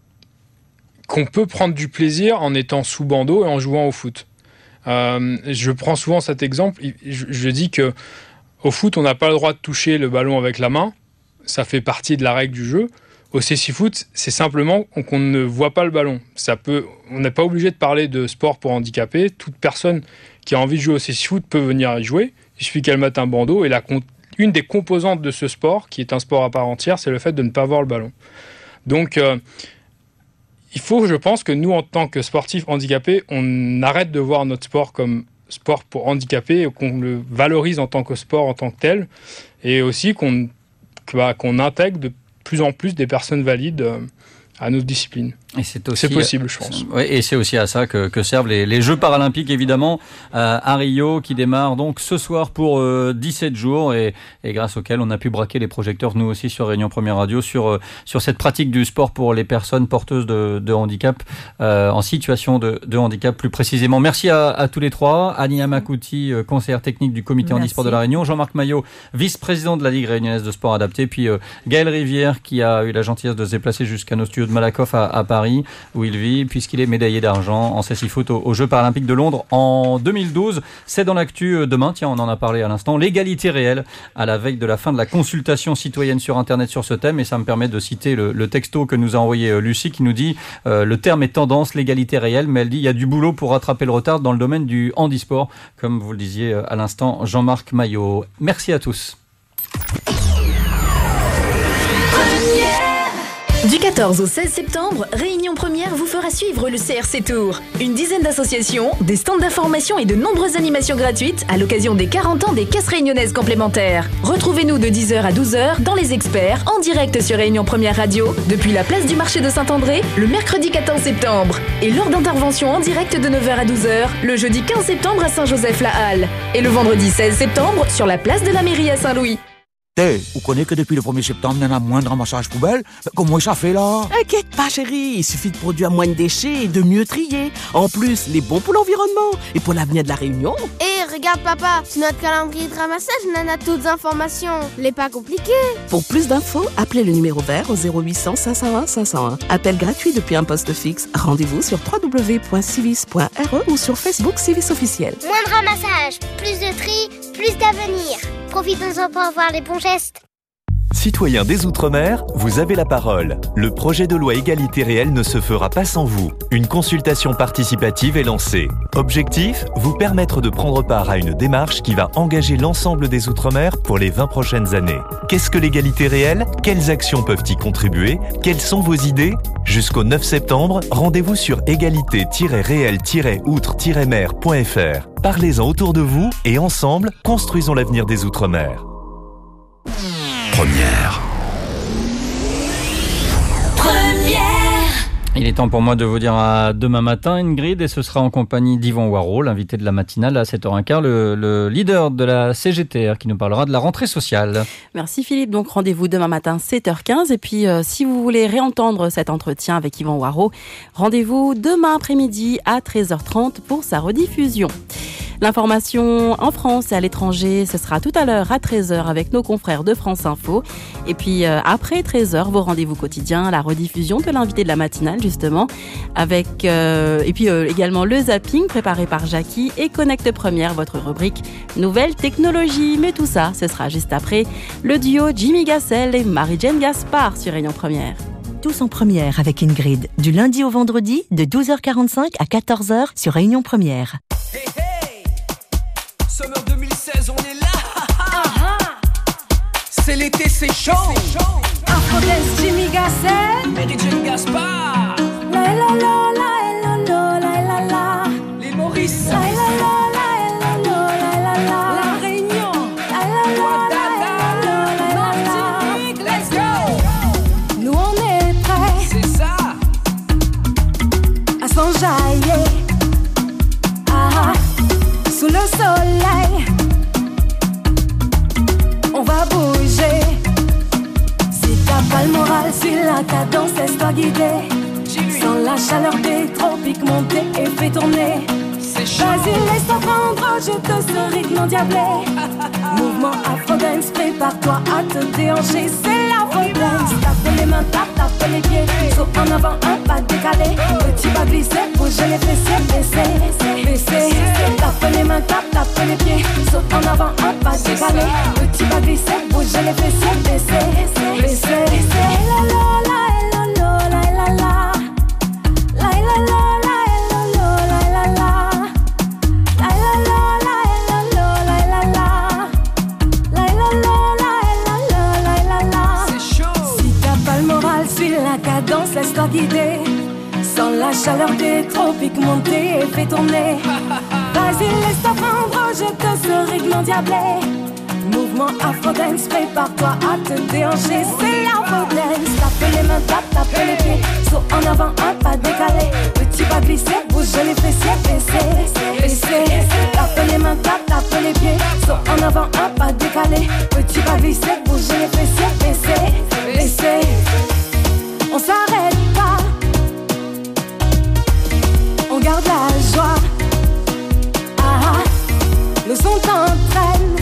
qu'on peut prendre du plaisir en étant sous bandeau et en jouant au foot. Euh, je prends souvent cet exemple, je, je dis que au foot, on n'a pas le droit de toucher le ballon avec la main, ça fait partie de la règle du jeu. Au cécifoot, c'est simplement qu'on ne voit pas le ballon. Ça peut, on n'est pas obligé de parler de sport pour handicapés. Toute personne qui a envie de jouer au cécifoot peut venir y jouer. Il suffit qu'elle mette un bandeau et la, une des composantes de ce sport, qui est un sport à part entière, c'est le fait de ne pas voir le ballon. Donc, euh, il faut, je pense, que nous, en tant que sportifs handicapés, on arrête de voir notre sport comme sport pour handicapés et qu'on le valorise en tant que sport en tant que tel. Et aussi qu'on, bah, qu'on intègre de plus en plus des personnes valides à notre discipline. Et c'est, aussi, c'est possible, je pense. Oui, et c'est aussi à ça que, que servent les, les Jeux paralympiques, évidemment, euh, à Rio, qui démarrent donc ce soir pour euh, dix-sept jours, et, et grâce auquel on a pu braquer les projecteurs, nous aussi, sur Réunion Première Radio, sur, euh, sur cette pratique du sport pour les personnes porteuses de, de handicap, euh, en situation de, de handicap plus précisément. Merci à, à tous les trois. Ania Makouti, euh, conseillère technique du comité Merci. handisport de la Réunion, Jean-Marc Maillot, vice-président de la Ligue réunionnaise de sport adapté, puis euh, Gaël Rivière, qui a eu la gentillesse de se déplacer jusqu'à nos studios de Malakoff à, à Paris, où il vit, puisqu'il est médaillé d'argent en cécifoot aux, aux Jeux paralympiques de Londres en deux mille douze. C'est dans l'actu demain, tiens, on en a parlé à l'instant, l'égalité réelle, à la veille de la fin de la consultation citoyenne sur Internet sur ce thème, et ça me permet de citer le, le texto que nous a envoyé Lucie, qui nous dit euh, le terme est tendance, l'égalité réelle, mais elle dit il y a du boulot pour rattraper le retard dans le domaine du handisport, comme vous le disiez à l'instant, Jean-Marc Maillot. Merci à tous. Du quatorze au seize septembre, Réunion Première vous fera suivre le C R C Tour. Une dizaine d'associations, des stands d'information et de nombreuses animations gratuites à l'occasion des quarante ans des caisses réunionnaises complémentaires. Retrouvez-nous de dix heures à douze heures dans Les Experts, en direct sur Réunion Première Radio, depuis la place du marché de Saint-André, le mercredi quatorze septembre. Et lors d'interventions en direct de neuf heures à douze heures, le jeudi quinze septembre à Saint-Joseph-la-Halle. Et le vendredi seize septembre, sur la place de la mairie à Saint-Louis. Hey, vous connaissez que depuis le premier septembre, il y en a moins de ramassage poubelle. Comment ça fait là? Inquiète pas chérie, il suffit de produire moins de déchets et de mieux trier. En plus, les bons pour l'environnement et pour l'avenir de la Réunion. Hé, hey, regarde papa, sur notre calendrier de ramassage, on en a toutes les informations. Les pas compliqué. Pour plus d'infos, appelez le numéro vert au zéro huit cents cinq cent un cinq cent un. Appel gratuit depuis un poste fixe. Rendez-vous sur w w w point civis point r e ou sur Facebook Civis officiel. Moins de ramassage, plus de tri, plus d'avenir. Profitons-en pour avoir les bons gestes. Citoyens des Outre-mer, vous avez la parole. Le projet de loi égalité réelle ne se fera pas sans vous. Une consultation participative est lancée. Objectif, vous permettre de prendre part à une démarche qui va engager l'ensemble des Outre-mer pour les vingt prochaines années. Qu'est-ce que l'égalité réelle? Quelles actions peuvent y contribuer? Quelles sont vos idées? Jusqu'au neuf septembre, rendez-vous sur égalité réel outre mer point f r. Parlez-en autour de vous et ensemble, construisons l'avenir des Outre-mer. Première. Il est temps pour moi de vous dire à demain matin, Ingrid, et ce sera en compagnie d'Yvan Waro, l'invité de la matinale à sept heures quinze, le, le leader de la C G T R qui nous parlera de la rentrée sociale. Merci Philippe, donc rendez-vous demain matin sept heures quinze, et puis euh, si vous voulez réentendre cet entretien avec Yvan Waro, rendez-vous demain après-midi à treize heures trente pour sa rediffusion. L'information en France et à l'étranger, ce sera tout à l'heure à treize heures avec nos confrères de France Info. Et puis euh, après treize heures, vos rendez-vous quotidiens, la rediffusion de l'invité de la matinale justement, avec euh, et puis euh, également le zapping préparé par Jackie et Connect Première, votre rubrique Nouvelles Technologies. Mais tout ça, ce sera juste après le duo Jimmy Gassel et Marie-Jane Gaspard sur Réunion Première. Tous en première avec Ingrid, du lundi au vendredi de douze heures quarante-cinq à quatorze heures sur Réunion Première. Hey, hey. Summer deux mille seize, on est là. Uh-huh. C'est l'été, c'est chaud. Afro-Dance, Jimmy Gassel, Marie-Jane Gaspard, la la la la la la la la, les Maurice, la la la la la la la, la Réunion, la la la la la la, Martinique, let's go. Nous on est prêts, c'est ça, à s'enjailler, ah, sous le soleil, on va bouger. Si t'as pas le moral, suis la cadence, laisse-toi guider. Sans la chaleur des tropiques, monter et fais tourner. Vas-y, laisse-toi prendre, je te ce rythme endiablé. Mouvement Afro-Dance, prépare-toi à te déhancher. C'est l'Afro-Dance. Tape les mains, tape, tape les pieds. Saut en avant, un pas décalé. Petit pas glissé, bouge les fessiers, baisser, baisser. Tape les mains, tape, tape les pieds. Saut en avant, un pas décalé. Petit pas glissé, bouge les fessiers, baisser, baisser. La la la la la la la la. La la la la la la la la. La la la la la la la la. La la la la la la la. C'est chaud. Si t'as pas le moral, suis la cadence, laisse-toi guider. Sans la chaleur des tropiques, monter et fais tourner. Vas-y, laisse-toi prendre, je te ce rythme endiablé. Mouvement Afro-Dance, prépare-toi à te déhancher. C'est l'Afro-Dance. Tape les mains, tape, tape les pieds. Saut en avant, un pas décalé. Petit pas glissé, bouge les fessiers, baisser, baisser. Tape les mains, tape, tape les pieds. Saut en avant, un pas décalé. Petit pas glissé, bouge les fessiers, baisser, baisser. On s'arrête pas. On garde la joie. Ah, le son t'entraîne.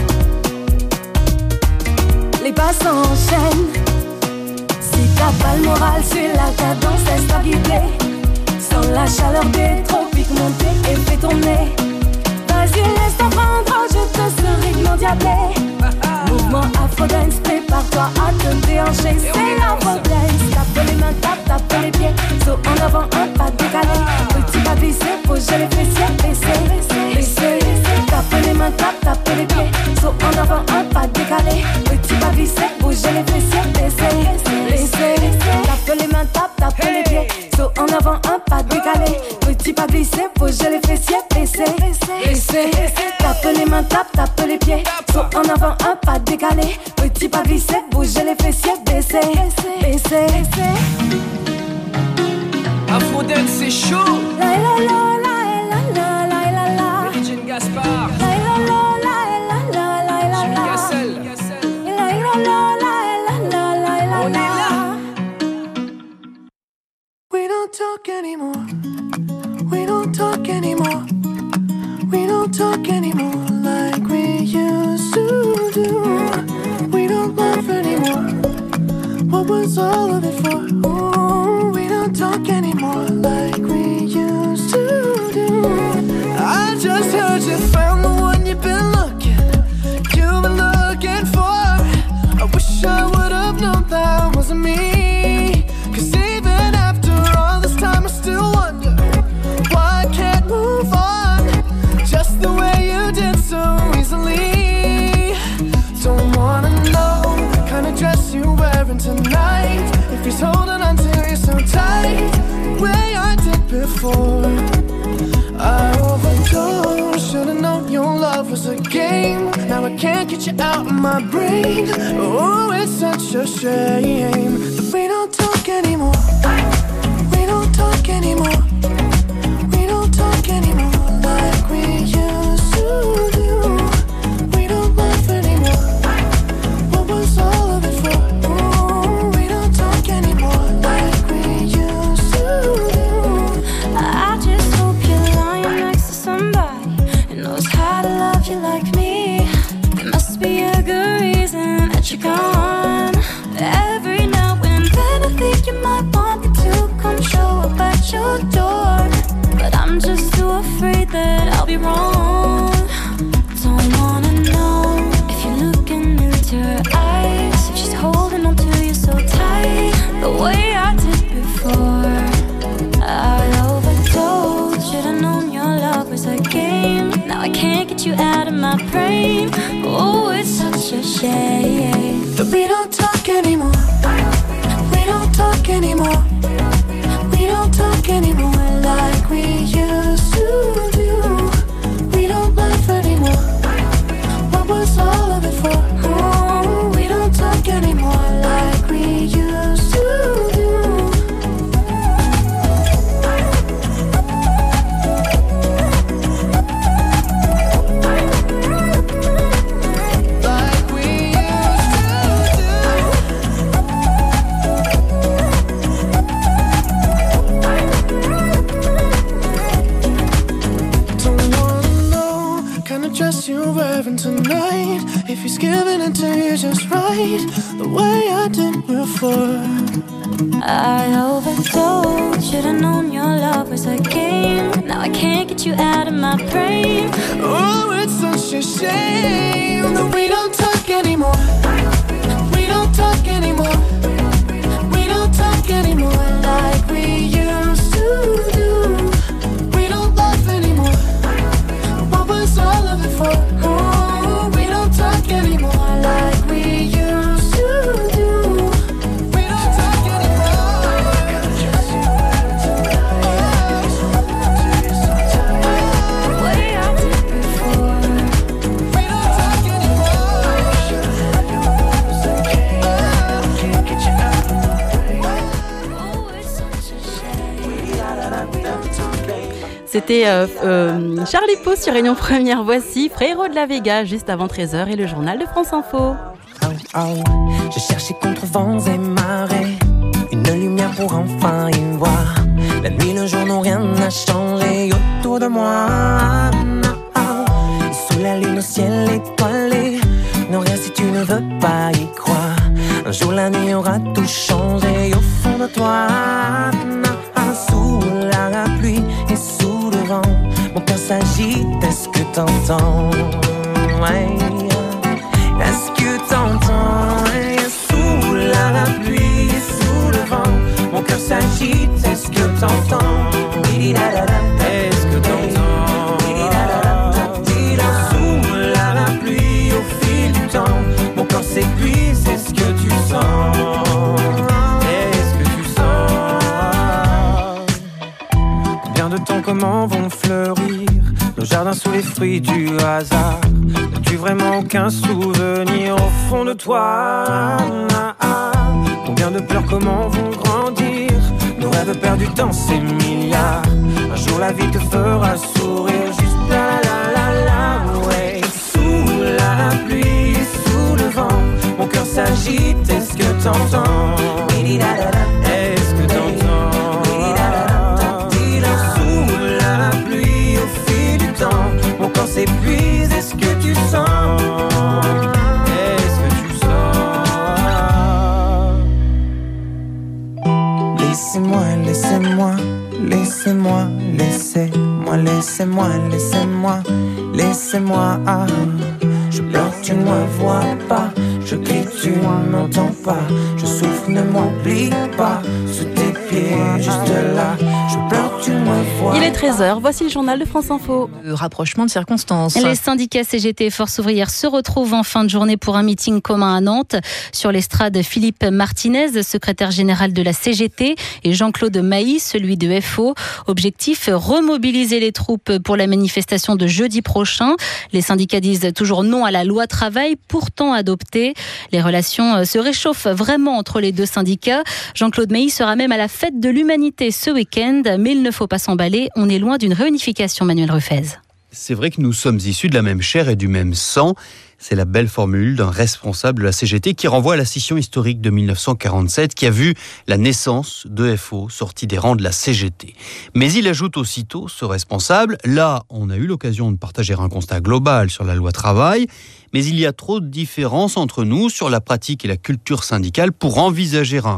Les pas s'enchaînent. Si t'as pas le moral, suis la cadence, laisse-toi guider. Sans la chaleur des tropiques, monter et fais tourner. Vas-y, laisse-toi prendre, je te ce rythme endiablé. Mouvement Afro-Dance, prépare-toi à te déhancher. C'est l'Afro-Dance. Tape les mains, tape, tape les pieds. Saut en avant, un pas décalé. Petit pas glissé, bouge les fessiers, baisser, baisser. Tape les mains, tape, tape les pieds. Saut en avant, un pas décalé. Petit pas glissé, bouge les fessiers, baisser, baisser. Tape les mains, tape, tape les pieds. Saut en avant, un pas décalé. Petit pas glissé, bouge les fessiers, baisser, baisser. Tape les mains, tape, tape les pieds. Saut en avant, un pas décalé. Petit pas glissé, bouge les fessiers, baisser, baisser. Afro-Dance, c'est chaud. La la la la la la la la. Marie-Jane Gaspard, la la la la la la la. Jimmy Gassel, la la la la la la la. On est là. We don't talk anymore. We don't talk anymore. We don't talk anymore like we used to do. We don't laugh anymore. What was all of it for? Ooh, we don't talk anymore like we used to do. I just heard you found the one you've been looking, you've been looking for. I wish I would have known that wasn't me. Cause even after all this time I still wonder why I can't move on just the way you did so easily. Don't wanna know the kind of dress you're wearing tonight, if he's holding on to you so tight, the way I did before. I overdosed, should've known your love was a game. Now I can't get you out of my brain. such a shame that we don't talk anymore. We don't talk anymore. We don't talk anymore like we used to do. We don't laugh anymore. What was all of it for? Ooh, we don't talk anymore like we used to do. I just hope you're lying next to somebody who knows how to love you like me. There must be a good reason that you're gone. Every now and then I think you might want me to come show up at your door, but I'm just too afraid that I'll be wrong. Don't wanna know if you're looking into her eyes, if she's holding on to you so tight, the way I did before. I overdosed, should've known your love was a game. Now I can't get you out of my brain. Oh, it's such a shame that we don't talk anymore. We don't talk anymore. We don't talk anymore like we used to do. We don't laugh anymore. What was all of it for? Oh, we don't talk anymore like we used to do. You're wearing tonight, if he's giving it to you just right, the way I did before. I overdosed, should've known your love was a game. Now I can't get you out of my brain. Oh, it's such a shame that we don't talk anymore. We don't talk anymore. We don't talk anymore like we used to do. We don't laugh anymore. What was all of it for? Oh, we don't talk anymore like we used to do. We don't talk anymore. The way I did before. We don't talk C'était euh, euh, Charlie Pau sur Réunion Première. Voici Frérot de la Vega, juste avant treize heures et le journal de France Info. Oh, oh. Je cherchais contre vents et marées une lumière pour enfin y voir. La nuit, le jour n'ont rien à changer autour de moi. Sous la lune, au ciel étoilé, non rien si tu ne veux pas y croire. Un jour la nuit aura tout changé au fond de toi. Sous la pluie et sous le vent, mon cœur s'agite, est-ce que t'entends? Ouais. Est-ce que t'entends? Ouais. Sous la pluie et sous le vent, mon cœur s'agite, est-ce que t'entends? Est-ce que t'entends? Sous la pluie au fil du temps, mon corps s'épuise, est-ce que tu sens? Comment vont fleurir nos jardins sous les fruits du hasard? N'as-tu vraiment aucun souvenir au fond de toi? Combien de pleurs, comment vont grandir nos rêves perdus dans ces milliards? Un jour la vie te fera sourire, juste la la la la, ouais. Sous la pluie, sous le vent, mon cœur s'agite, est-ce que t'entends? Est-ce que t'entends? Mon corps s'épuise, est-ce que tu sens? Est-ce que tu sens? Laissez-moi, laissez-moi, laissez-moi, laissez-moi, laissez-moi, laissez-moi, laissez-moi. Ah. Je pleure, tu ne me vois pas. Je crie, tu ne m'entends pas. Je souffre, ne m'oublie pas. Sous tes pieds, juste là. Je pleure, tu me vois. Il est treize heures, voici le journal de France Info. Le rapprochement de circonstances. Les syndicats C G T et Force ouvrière se retrouvent en fin de journée pour un meeting commun à Nantes. Sur l'estrade, Philippe Martinez, secrétaire général de la C G T, et Jean-Claude Mailly, celui de F O. Objectif, remobiliser les troupes pour la manifestation de jeudi prochain. Les syndicats disent toujours non à la loi travail, pourtant adoptée. Les relations se réchauffent vraiment entre les deux syndicats. Jean-Claude Mailly sera même à la fête de l'humanité ce week-end, mais il ne faut pas s'emballer, on est loin d'une réunification, Manuel Ruffez. C'est vrai que nous sommes issus de la même chair et du même sang. C'est la belle formule d'un responsable de la C G T qui renvoie à la scission historique de mille neuf cent quarante-sept qui a vu la naissance de F O sorti des rangs de la C G T. Mais il ajoute aussitôt, ce responsable, là on a eu l'occasion de partager un constat global sur la loi travail, mais il y a trop de différences entre nous sur la pratique et la culture syndicale pour envisager un